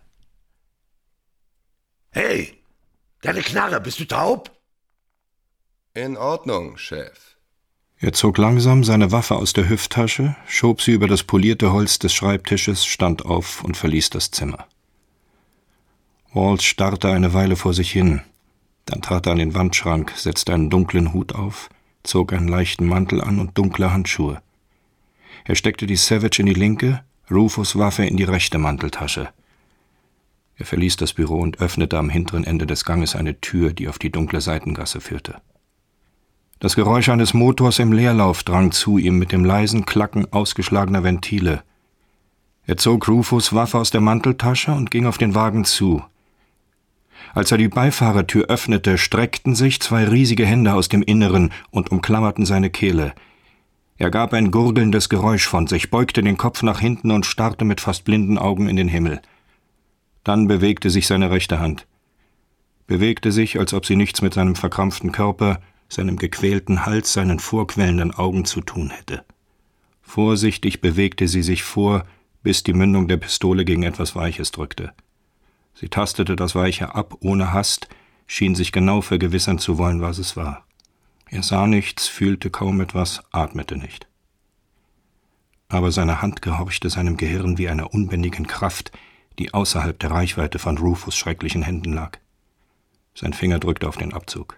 Hey, deine Knarre, bist du taub? In Ordnung, Chef. Er zog langsam seine Waffe aus der Hüfttasche, schob sie über das polierte Holz des Schreibtisches, stand auf und verließ das Zimmer. Walls starrte eine Weile vor sich hin. Dann trat er an den Wandschrank, setzte einen dunklen Hut auf, zog einen leichten Mantel an und dunkle Handschuhe. Er steckte die Savage in die linke, Rufus' Waffe in die rechte Manteltasche. Er verließ das Büro und öffnete am hinteren Ende des Ganges eine Tür, die auf die dunkle Seitengasse führte. Das Geräusch eines Motors im Leerlauf drang zu ihm mit dem leisen Klacken ausgeschlagener Ventile. Er zog Rufus' Waffe aus der Manteltasche und ging auf den Wagen zu. Als er die Beifahrertür öffnete, streckten sich zwei riesige Hände aus dem Inneren und umklammerten seine Kehle. Er gab ein gurgelndes Geräusch von sich, beugte den Kopf nach hinten und starrte mit fast blinden Augen in den Himmel. Dann bewegte sich seine rechte Hand. Bewegte sich, als ob sie nichts mit seinem verkrampften Körper, seinem gequälten Hals, seinen vorquellenden Augen zu tun hätte. Vorsichtig bewegte sie sich vor, bis die Mündung der Pistole gegen etwas Weiches drückte. Sie tastete das Weiche ab, ohne Hast, schien sich genau vergewissern zu wollen, was es war. Er sah nichts, fühlte kaum etwas, atmete nicht. Aber seine Hand gehorchte seinem Gehirn wie einer unbändigen Kraft, die außerhalb der Reichweite von Rufus' schrecklichen Händen lag. Sein Finger drückte auf den Abzug.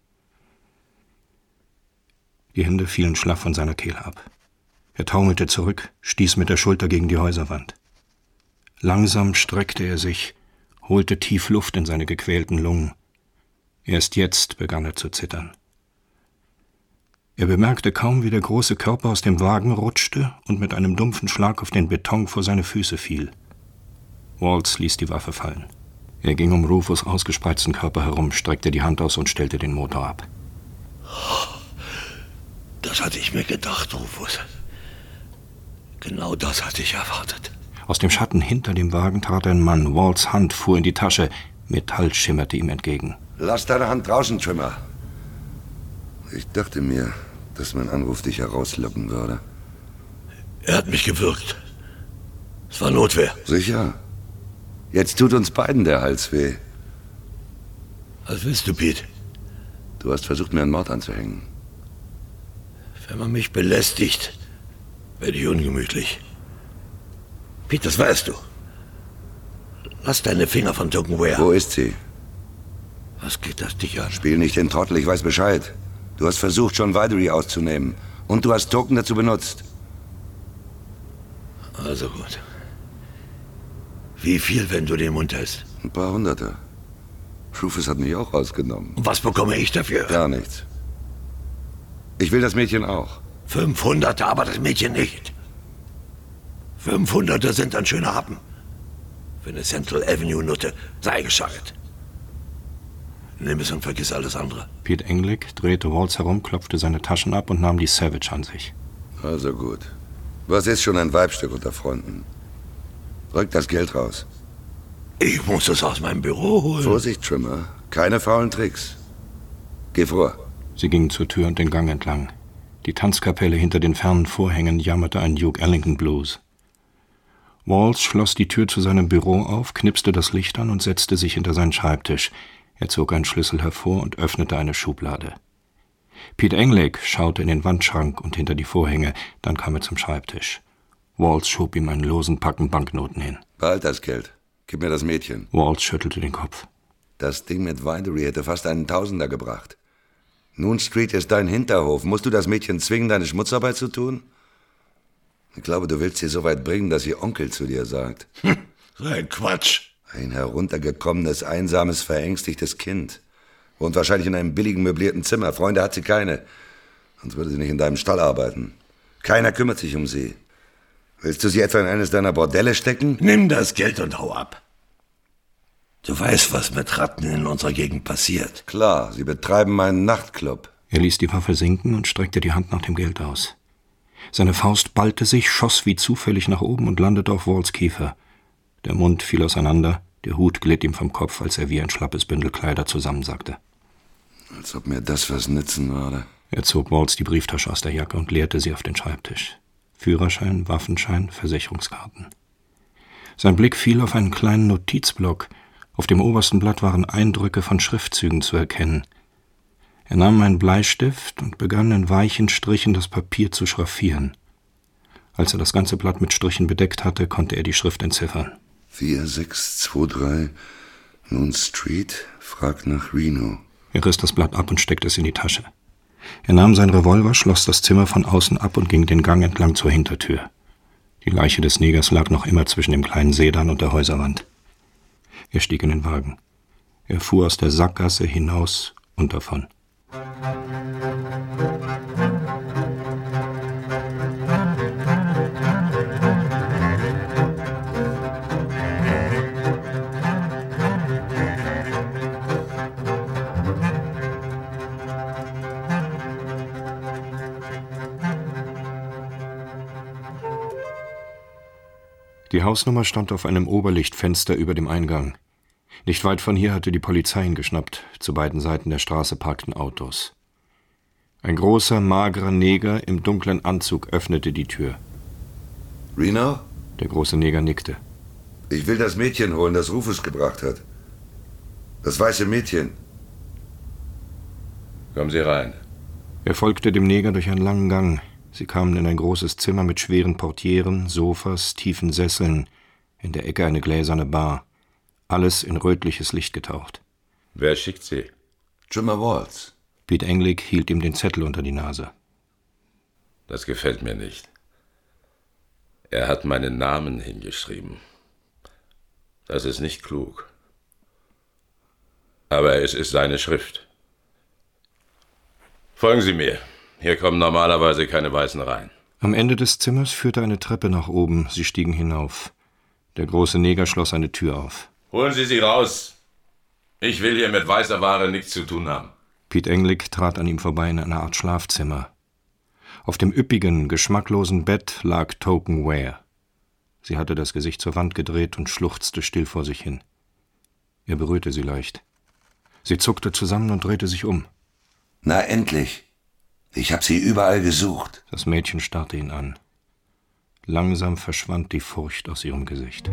Die Hände fielen schlaff von seiner Kehle ab. Er taumelte zurück, stieß mit der Schulter gegen die Häuserwand. Langsam streckte er sich, holte tief Luft in seine gequälten Lungen. Erst jetzt begann er zu zittern. Er bemerkte kaum, wie der große Körper aus dem Wagen rutschte und mit einem dumpfen Schlag auf den Beton vor seine Füße fiel. Waltz ließ die Waffe fallen. Er ging um Rufus' ausgespreizten Körper herum, streckte die Hand aus und stellte den Motor ab. Das hatte ich mir gedacht, Rufus. Genau das hatte ich erwartet. Aus dem Schatten hinter dem Wagen trat ein Mann. Waltz' Hand fuhr in die Tasche. Metall schimmerte ihm entgegen. Lass deine Hand draußen, Trimmer. Ich dachte mir, dass mein Anruf dich herauslocken würde. Er hat mich gewürgt. Es war Notwehr. Sicher. Jetzt tut uns beiden der Hals weh. Was willst du, Pete? Du hast versucht, mir einen Mord anzuhängen. Wenn man mich belästigt, werde ich ungemütlich. Pete, das weißt du. Lass deine Finger von Token Ware. Wo ist sie? Was geht das dich an? Spiel nicht den Trottel, ich weiß Bescheid. Du hast versucht, John Weidery auszunehmen. Und du hast Token dazu benutzt. Also gut. Wie viel, wenn du den Mund hältst? Ein paar Hunderte. Rufus hat mich auch rausgenommen. Und was bekomme ich dafür? Gar nichts. Ich will das Mädchen auch. fünfhundert, aber das Mädchen nicht. fünfhundert sind ein schöner Happen. Für eine Central Avenue Nutte, sei gescheit. Nimm es und vergiss alles andere. Pete Englick drehte Waltz herum, klopfte seine Taschen ab und nahm die Savage an sich. Also gut. Was ist schon ein Weibstück unter Freunden? Rück das Geld raus. Ich muss es aus meinem Büro holen. Vorsicht, Trimmer. Keine faulen Tricks. Geh vor. Sie gingen zur Tür und den Gang entlang. Die Tanzkapelle hinter den fernen Vorhängen jammerte ein Duke Ellington Blues. Waltz schloss die Tür zu seinem Büro auf, knipste das Licht an und setzte sich hinter seinen Schreibtisch. Er zog einen Schlüssel hervor und öffnete eine Schublade. Pete Englick schaute in den Wandschrank und hinter die Vorhänge, dann kam er zum Schreibtisch. Waltz schob ihm einen losen Packen Banknoten hin. Behalt das Geld. Gib mir das Mädchen. Waltz schüttelte den Kopf. Das Ding mit Weidery hätte fast einen Tausender gebracht. Noon Street ist dein Hinterhof. Musst du das Mädchen zwingen, deine Schmutzarbeit zu tun? Ich glaube, du willst sie so weit bringen, dass ihr Onkel zu dir sagt. Hm, so ein Quatsch. Ein heruntergekommenes, einsames, verängstigtes Kind. Wohnt wahrscheinlich in einem billigen, möblierten Zimmer. Freunde hat sie keine. Sonst würde sie nicht in deinem Stall arbeiten. Keiner kümmert sich um sie. Willst du sie etwa in eines deiner Bordelle stecken? Nimm das Geld und hau ab. Du weißt, was mit Ratten in unserer Gegend passiert. Klar, sie betreiben einen Nachtclub. Er ließ die Waffe sinken und streckte die Hand nach dem Geld aus. Seine Faust ballte sich, schoss wie zufällig nach oben und landete auf Waltz' Kiefer. Der Mund fiel auseinander, der Hut glitt ihm vom Kopf, als er wie ein schlappes Bündel Kleider zusammensackte. Als ob mir das was nützen würde. Er zog Waltz die Brieftasche aus der Jacke und leerte sie auf den Schreibtisch. Führerschein, Waffenschein, Versicherungskarten. Sein Blick fiel auf einen kleinen Notizblock. Auf dem obersten Blatt waren Eindrücke von Schriftzügen zu erkennen. Er nahm einen Bleistift und begann in weichen Strichen das Papier zu schraffieren. Als er das ganze Blatt mit Strichen bedeckt hatte, konnte er die Schrift entziffern. vier sechs zwei drei Noon Street, fragt nach Reno. Er riss das Blatt ab und steckte es in die Tasche. Er nahm seinen Revolver, schloss das Zimmer von außen ab und ging den Gang entlang zur Hintertür. Die Leiche des Negers lag noch immer zwischen dem kleinen Sedan und der Häuserwand. Er stieg in den Wagen. Er fuhr aus der Sackgasse hinaus und davon. Die Hausnummer stand auf einem Oberlichtfenster über dem Eingang. Nicht weit von hier hatte die Polizei ihn geschnappt. Zu beiden Seiten der Straße parkten Autos. Ein großer, magerer Neger im dunklen Anzug öffnete die Tür. Reno? Der große Neger nickte. Ich will das Mädchen holen, das Rufus gebracht hat. Das weiße Mädchen. Kommen Sie rein. Er folgte dem Neger durch einen langen Gang. Sie kamen in ein großes Zimmer mit schweren Portieren, Sofas, tiefen Sesseln, in der Ecke eine gläserne Bar. Alles in rötliches Licht getaucht. Wer schickt Sie? Jimmer Waltz. Pete Englick hielt ihm den Zettel unter die Nase. Das gefällt mir nicht. Er hat meinen Namen hingeschrieben. Das ist nicht klug. Aber es ist seine Schrift. Folgen Sie mir. Hier kommen normalerweise keine Weißen rein. Am Ende des Zimmers führte eine Treppe nach oben. Sie stiegen hinauf. Der große Neger schloss eine Tür auf. Holen Sie sie raus. Ich will hier mit weißer Ware nichts zu tun haben. Pete Englick trat an ihm vorbei in eine Art Schlafzimmer. Auf dem üppigen, geschmacklosen Bett lag Token Ware. Sie hatte das Gesicht zur Wand gedreht und schluchzte still vor sich hin. Er berührte sie leicht. Sie zuckte zusammen und drehte sich um. Na endlich. Ich habe sie überall gesucht. Das Mädchen starrte ihn an. Langsam verschwand die Furcht aus ihrem Gesicht.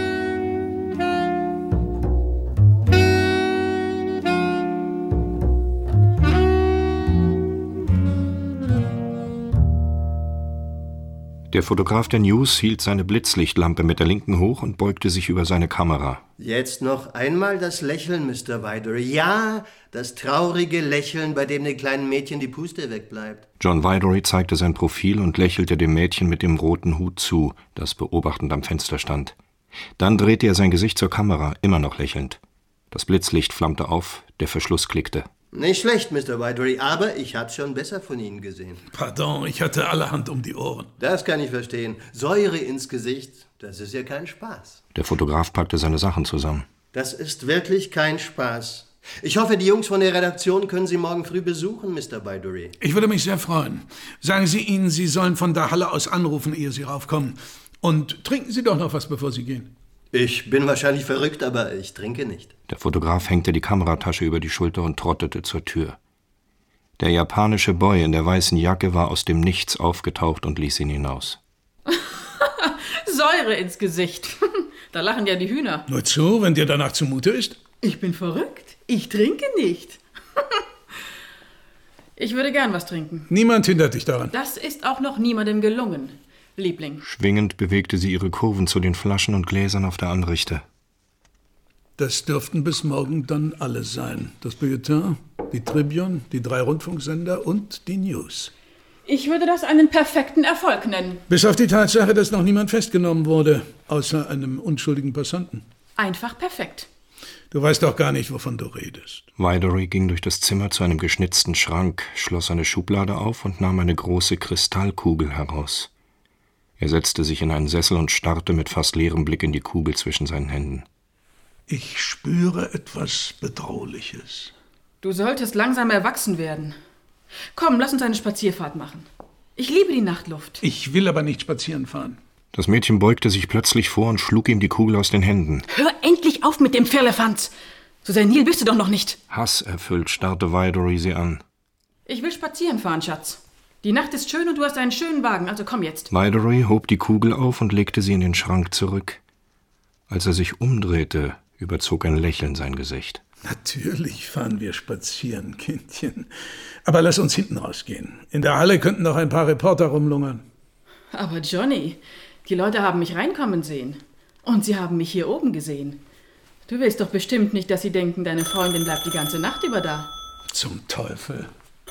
Der Fotograf der News hielt seine Blitzlichtlampe mit der linken hoch und beugte sich über seine Kamera. Jetzt noch einmal das Lächeln, Mister Widery. Ja, das traurige Lächeln, bei dem den kleinen Mädchen die Puste wegbleibt. John Widery zeigte sein Profil und lächelte dem Mädchen mit dem roten Hut zu, das beobachtend am Fenster stand. Dann drehte er sein Gesicht zur Kamera, immer noch lächelnd. Das Blitzlicht flammte auf, der Verschluss klickte. Nicht schlecht, Mister Widery, aber ich hab's schon besser von Ihnen gesehen. Pardon, ich hatte allerhand um die Ohren. Das kann ich verstehen. Säure ins Gesicht, das ist ja kein Spaß. Der Fotograf packte seine Sachen zusammen. Das ist wirklich kein Spaß. Ich hoffe, die Jungs von der Redaktion können Sie morgen früh besuchen, Mister Widery. Ich würde mich sehr freuen. Sagen Sie ihnen, Sie sollen von der Halle aus anrufen, ehe Sie raufkommen. Und trinken Sie doch noch was, bevor Sie gehen. Ich bin wahrscheinlich verrückt, aber ich trinke nicht. Der Fotograf hängte die Kameratasche über die Schulter und trottete zur Tür. Der japanische Boy in der weißen Jacke war aus dem Nichts aufgetaucht und ließ ihn hinaus. Säure ins Gesicht. Da lachen ja die Hühner. Nur zu, wenn dir danach zumute ist. Ich bin verrückt. Ich trinke nicht. Ich würde gern was trinken. Niemand hindert dich daran. Das ist auch noch niemandem gelungen, Liebling. Schwingend bewegte sie ihre Kurven zu den Flaschen und Gläsern auf der Anrichte. Das dürften bis morgen dann alle sein. Das Bulletin, die Tribune, die drei Rundfunksender und die News. Ich würde das einen perfekten Erfolg nennen. Bis auf die Tatsache, dass noch niemand festgenommen wurde, außer einem unschuldigen Passanten. Einfach perfekt. Du weißt doch gar nicht, wovon du redest. Widery ging durch das Zimmer zu einem geschnitzten Schrank, schloss eine Schublade auf und nahm eine große Kristallkugel heraus. Er setzte sich in einen Sessel und starrte mit fast leerem Blick in die Kugel zwischen seinen Händen. Ich spüre etwas Bedrohliches. Du solltest langsam erwachsen werden. Komm, lass uns eine Spazierfahrt machen. Ich liebe die Nachtluft. Ich will aber nicht spazieren fahren. Das Mädchen beugte sich plötzlich vor und schlug ihm die Kugel aus den Händen. Hör endlich auf mit dem Firlefanz. So senil bist du doch noch nicht. Hasserfüllt starrte Widery sie an. Ich will spazieren fahren, Schatz. Die Nacht ist schön und du hast einen schönen Wagen, also komm jetzt. Widery hob die Kugel auf und legte sie in den Schrank zurück. Als er sich umdrehte, überzog ein Lächeln sein Gesicht. Natürlich fahren wir spazieren, Kindchen. Aber lass uns hinten rausgehen. In der Halle könnten noch ein paar Reporter rumlungern. Aber Johnny, die Leute haben mich reinkommen sehen. Und sie haben mich hier oben gesehen. Du willst doch bestimmt nicht, dass sie denken, deine Freundin bleibt die ganze Nacht über da. Zum Teufel.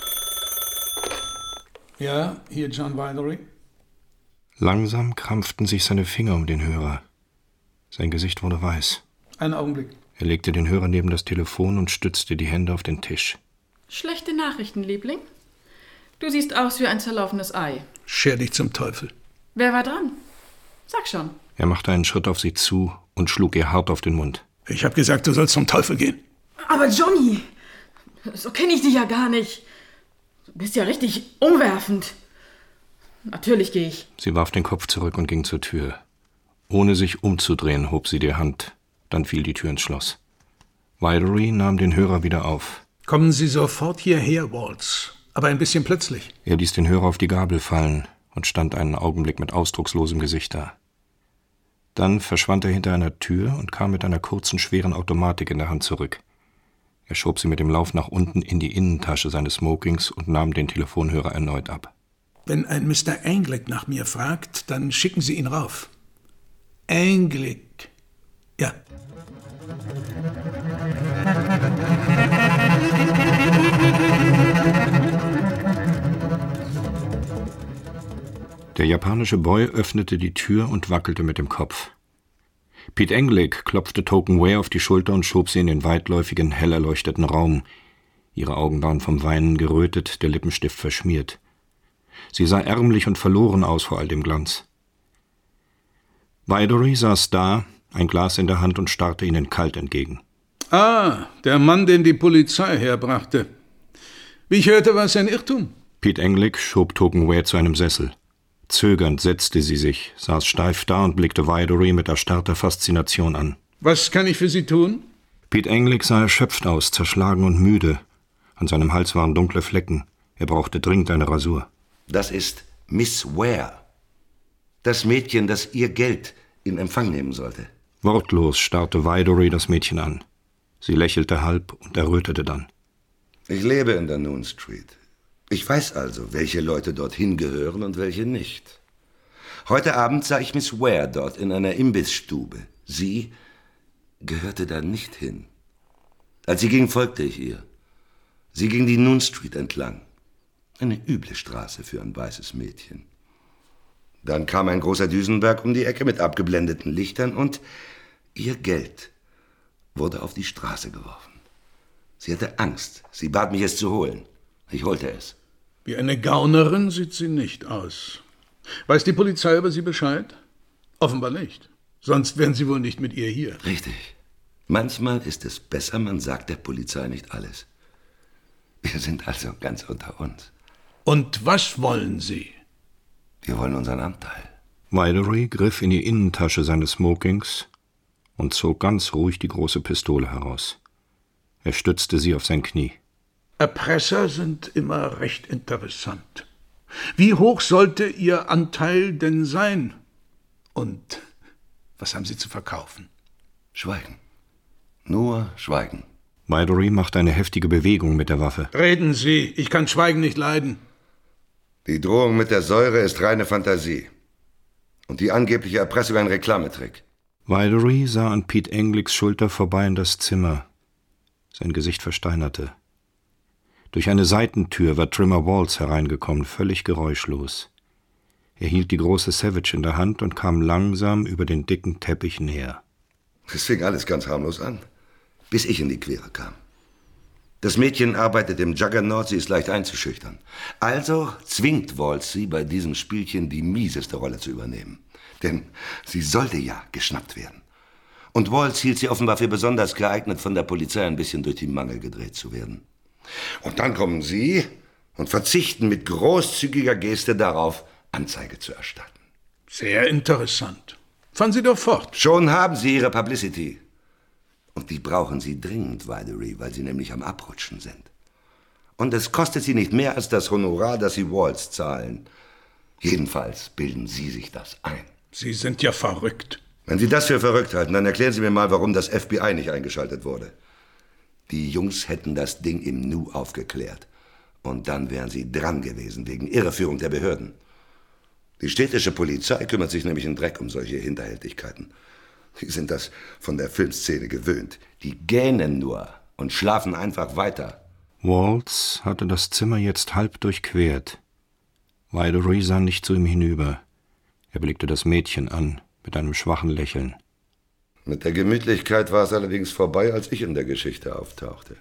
Ja, hier John Widery. Langsam krampften sich seine Finger um den Hörer. Sein Gesicht wurde weiß. Einen Augenblick. Er legte den Hörer neben das Telefon und stützte die Hände auf den Tisch. Schlechte Nachrichten, Liebling. Du siehst aus wie ein zerlaufenes Ei. Scher dich zum Teufel. Wer war dran? Sag schon. Er machte einen Schritt auf sie zu und schlug ihr hart auf den Mund. Ich hab gesagt, du sollst zum Teufel gehen. Aber Johnny, so kenne ich dich ja gar nicht. Du bist ja richtig umwerfend. Natürlich gehe ich. Sie warf den Kopf zurück und ging zur Tür. Ohne sich umzudrehen, hob sie die Hand. Dann fiel die Tür ins Schloss. Widery nahm den Hörer wieder auf. Kommen Sie sofort hierher, Waltz. Aber ein bisschen plötzlich. Er ließ den Hörer auf die Gabel fallen und stand einen Augenblick mit ausdruckslosem Gesicht da. Dann verschwand er hinter einer Tür und kam mit einer kurzen, schweren Automatik in der Hand zurück. Er schob sie mit dem Lauf nach unten in die Innentasche seines Smokings und nahm den Telefonhörer erneut ab. Wenn ein Mister Englick nach mir fragt, dann schicken Sie ihn rauf. Englick. Ja. Der japanische Boy öffnete die Tür und wackelte mit dem Kopf. Pete Englick klopfte Token Ware auf die Schulter und schob sie in den weitläufigen, hell erleuchteten Raum. Ihre Augen waren vom Weinen gerötet, der Lippenstift verschmiert. Sie sah ärmlich und verloren aus vor all dem Glanz. Vidory saß da, ein Glas in der Hand und starrte ihnen kalt entgegen. Ah, der Mann, den die Polizei herbrachte. Wie ich hörte, war es ein Irrtum. Pete Englick schob Token Ware zu einem Sessel. Zögernd setzte sie sich, saß steif da und blickte Vidory mit erstarrter Faszination an. Was kann ich für Sie tun? Pete Englick sah erschöpft aus, zerschlagen und müde. An seinem Hals waren dunkle Flecken. Er brauchte dringend eine Rasur. Das ist Miss Ware. Das Mädchen, das ihr Geld in Empfang nehmen sollte. Wortlos starrte Vidory das Mädchen an. Sie lächelte halb und errötete dann. Ich lebe in der Noon Street. Ich weiß also, welche Leute dorthin gehören und welche nicht. Heute Abend sah ich Miss Ware dort in einer Imbissstube. Sie gehörte da nicht hin. Als sie ging, folgte ich ihr. Sie ging die Noon Street entlang. Eine üble Straße für ein weißes Mädchen. Dann kam ein großer Düsenberg um die Ecke mit abgeblendeten Lichtern und ihr Geld wurde auf die Straße geworfen. Sie hatte Angst. Sie bat mich, es zu holen. Ich holte es. Wie eine Gaunerin sieht sie nicht aus. Weiß die Polizei über Sie Bescheid? Offenbar nicht. Sonst wären Sie wohl nicht mit ihr hier. Richtig. Manchmal ist es besser, man sagt der Polizei nicht alles. Wir sind also ganz unter uns. Und was wollen Sie? Wir wollen unseren Anteil. Vidory griff in die Innentasche seines Smokings und zog ganz ruhig die große Pistole heraus. Er stützte sie auf sein Knie. Erpresser sind immer recht interessant. Wie hoch sollte Ihr Anteil denn sein? Und was haben Sie zu verkaufen? Schweigen. Nur Schweigen. Vidory machte eine heftige Bewegung mit der Waffe. Reden Sie, ich kann Schweigen nicht leiden. Die Drohung mit der Säure ist reine Fantasie. Und die angebliche Erpressung ein Reklametrick. Vidory sah an Pete Englicks Schulter vorbei in das Zimmer. Sein Gesicht versteinerte. Durch eine Seitentür war Trimmer Walls hereingekommen, völlig geräuschlos. Er hielt die große Savage in der Hand und kam langsam über den dicken Teppich näher. Es fing alles ganz harmlos an, bis ich in die Quere kam. Das Mädchen arbeitet im Juggernaut, sie ist leicht einzuschüchtern. Also zwingt Walls sie, bei diesem Spielchen die mieseste Rolle zu übernehmen. Denn sie sollte ja geschnappt werden. Und Walls hielt sie offenbar für besonders geeignet, von der Polizei ein bisschen durch die Mangel gedreht zu werden. Und dann kommen Sie und verzichten mit großzügiger Geste darauf, Anzeige zu erstatten. Sehr interessant. Fahren Sie doch fort. Schon haben Sie Ihre Publicity. Und die brauchen Sie dringend, Vidory, weil Sie nämlich am Abrutschen sind. Und es kostet Sie nicht mehr als das Honorar, das Sie Walls zahlen. Jedenfalls bilden Sie sich das ein. Sie sind ja verrückt. Wenn Sie das für verrückt halten, dann erklären Sie mir mal, warum das F B I nicht eingeschaltet wurde. Die Jungs hätten das Ding im Nu aufgeklärt. Und dann wären sie dran gewesen, wegen Irreführung der Behörden. Die städtische Polizei kümmert sich nämlich in Dreck um solche Hinterhältigkeiten. Die sind das von der Filmszene gewöhnt. Die gähnen nur und schlafen einfach weiter. Walls hatte das Zimmer jetzt halb durchquert. Vidory sah nicht zu ihm hinüber. Er blickte das Mädchen an, mit einem schwachen Lächeln. Mit der Gemütlichkeit war es allerdings vorbei, als ich in der Geschichte auftauchte.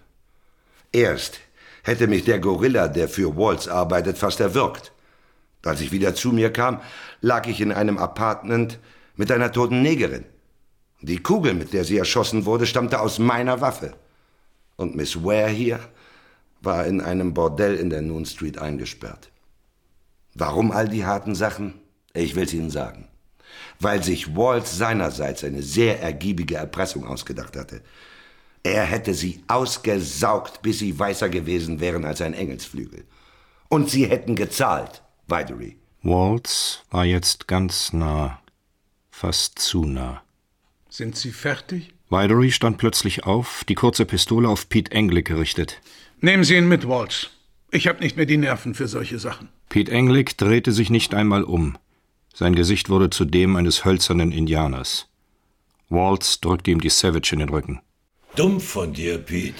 Erst hätte mich der Gorilla, der für Walls arbeitet, fast erwürgt. Als ich wieder zu mir kam, lag ich in einem Appartement mit einer toten Negerin. Die Kugel, mit der sie erschossen wurde, stammte aus meiner Waffe. Und Miss Ware hier war in einem Bordell in der Noon Street eingesperrt. Warum all die harten Sachen? Ich will's Ihnen sagen. Weil sich Walls seinerseits eine sehr ergiebige Erpressung ausgedacht hatte. Er hätte sie ausgesaugt, bis sie weißer gewesen wären als ein Engelsflügel. Und sie hätten gezahlt, Vidory. Walls war jetzt ganz nah, fast zu nah. Sind Sie fertig? Widery stand plötzlich auf, die kurze Pistole auf Pete Englick gerichtet. Nehmen Sie ihn mit, Waltz. Ich habe nicht mehr die Nerven für solche Sachen. Pete Englick drehte sich nicht einmal um. Sein Gesicht wurde zu dem eines hölzernen Indianers. Waltz drückte ihm die Savage in den Rücken. Dumm von dir, Pete.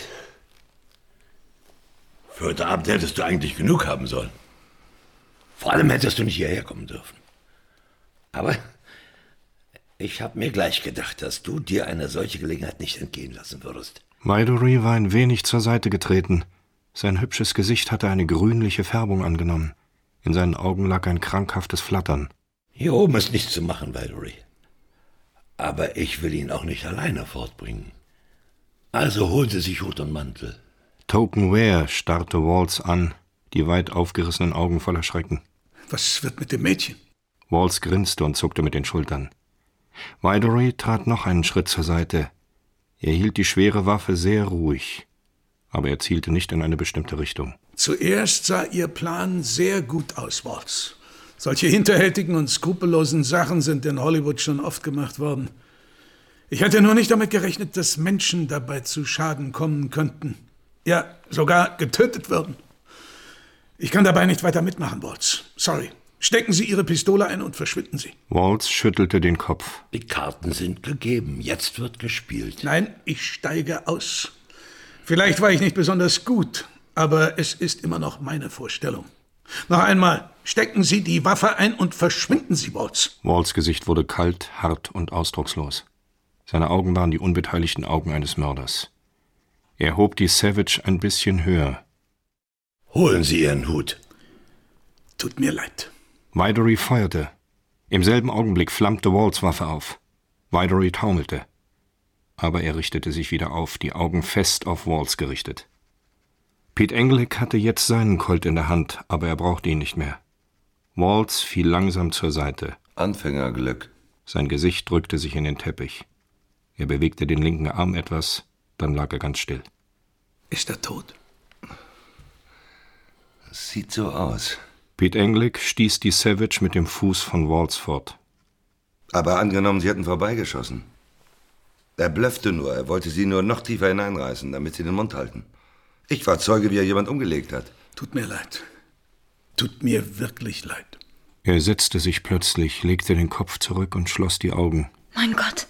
Für heute Abend hättest du eigentlich genug haben sollen. Vor allem hättest du nicht hierher kommen dürfen. Aber ich habe mir gleich gedacht, dass du dir eine solche Gelegenheit nicht entgehen lassen würdest. Widery war ein wenig zur Seite getreten. Sein hübsches Gesicht hatte eine grünliche Färbung angenommen. In seinen Augen lag ein krankhaftes Flattern. Hier oben ist nichts zu machen, Widery. Aber ich will ihn auch nicht alleine fortbringen. Also holte sich Hut und Mantel. Token Ware starrte Waltz an, die weit aufgerissenen Augen voller Schrecken. Was wird mit dem Mädchen? Waltz grinste und zuckte mit den Schultern. Widery trat noch einen Schritt zur Seite. Er hielt die schwere Waffe sehr ruhig, aber er zielte nicht in eine bestimmte Richtung. Zuerst sah Ihr Plan sehr gut aus, Waltz. Solche hinterhältigen und skrupellosen Sachen sind in Hollywood schon oft gemacht worden. Ich hatte nur nicht damit gerechnet, dass Menschen dabei zu Schaden kommen könnten. Ja, sogar getötet würden. Ich kann dabei nicht weiter mitmachen, Waltz. Sorry. Stecken Sie Ihre Pistole ein und verschwinden Sie. Waltz schüttelte den Kopf. Die Karten sind gegeben. Jetzt wird gespielt. Nein, ich steige aus. Vielleicht war ich nicht besonders gut, aber es ist immer noch meine Vorstellung. Noch einmal, stecken Sie die Waffe ein und verschwinden Sie, Waltz. Waltz' Gesicht wurde kalt, hart und ausdruckslos. Seine Augen waren die unbeteiligten Augen eines Mörders. Er hob die Savage ein bisschen höher. Holen Sie Ihren Hut. Tut mir leid. Widery feuerte. Im selben Augenblick flammte Waltz' Waffe auf. Widery taumelte. Aber er richtete sich wieder auf, die Augen fest auf Waltz gerichtet. Pete Englick hatte jetzt seinen Colt in der Hand, aber er brauchte ihn nicht mehr. Waltz fiel langsam zur Seite. Anfängerglück. Sein Gesicht drückte sich in den Teppich. Er bewegte den linken Arm etwas, dann lag er ganz still. Ist er tot? Sieht so aus. Pete Englick stieß die Savage mit dem Fuß von Waltz fort. Aber angenommen, sie hätten vorbeigeschossen. Er blöffte nur, er wollte sie nur noch tiefer hineinreißen, damit sie den Mund halten. Ich war Zeuge, wie er jemand umgelegt hat. Tut mir leid. Tut mir wirklich leid. Er setzte sich plötzlich, legte den Kopf zurück und schloss die Augen. Mein Gott.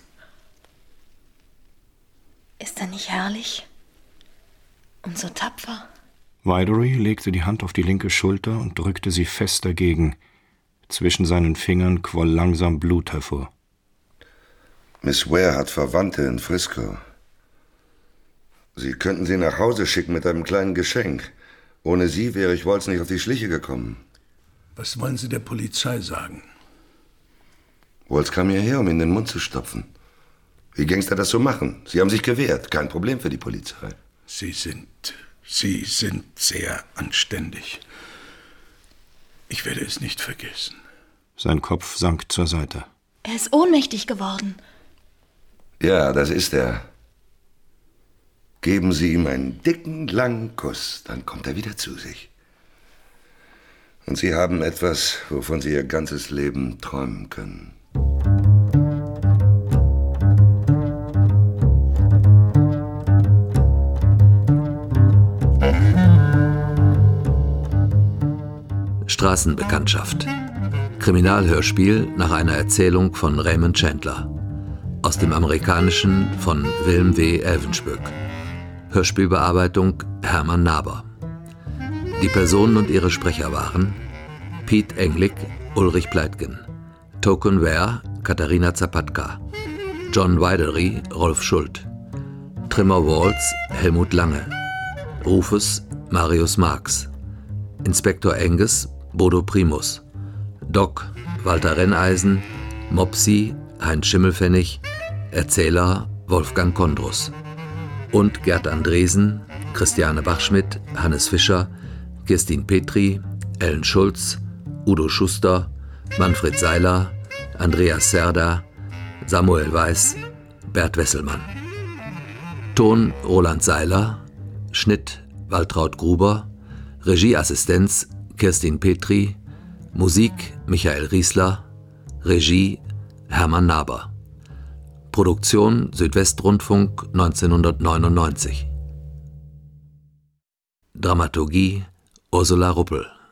Ist er nicht herrlich? Und so tapfer? Widery legte die Hand auf die linke Schulter und drückte sie fest dagegen. Zwischen seinen Fingern quoll langsam Blut hervor. Miss Ware hat Verwandte in Frisco. Sie könnten sie nach Hause schicken mit einem kleinen Geschenk. Ohne sie wäre ich Waltz nicht auf die Schliche gekommen. Was wollen Sie der Polizei sagen? Waltz kam hierher, um ihn in den Mund zu stopfen. Wie Gangster das so machen? Sie haben sich gewehrt. Kein Problem für die Polizei. Sie sind... Sie sind sehr anständig. Ich werde es nicht vergessen. Sein Kopf sank zur Seite. Er ist ohnmächtig geworden. Ja, das ist er. Geben Sie ihm einen dicken, langen Kuss, dann kommt er wieder zu sich. Und Sie haben etwas, wovon Sie Ihr ganzes Leben träumen können. Straßenbekanntschaft. Kriminalhörspiel nach einer Erzählung von Raymond Chandler. Aus dem Amerikanischen von Wilm W. Elvenspöck. Hörspielbearbeitung Hermann Naber. Die Personen und ihre Sprecher waren Pete Englick, Ulrich Pleitgen, Token Ware, Katharina Zapatka, John Widery, Rolf Schult, Trimmer Waltz, Helmut Lange, Rufus, Marius Marx, Inspektor Angus, Bodo Primus, Doc, Walter Renneisen, Mopsi, Heinz Schimmelpfennig, Erzähler, Wolfgang Kondrus und Gerd Andresen, Christiane Bachschmidt, Hannes Fischer, Kirstin Petri, Ellen Schulz, Udo Schuster, Manfred Seiler, Andreas Serda, Samuel Weiß, Bert Wesselmann. Ton Roland Seiler, Schnitt Waltraud Gruber, Regieassistenz Kirstin Petri, Musik Michael Riesler, Regie Hermann Naber. Produktion Südwestrundfunk neunzehnhundertneunundneunzig. Dramaturgie Ursula Ruppel.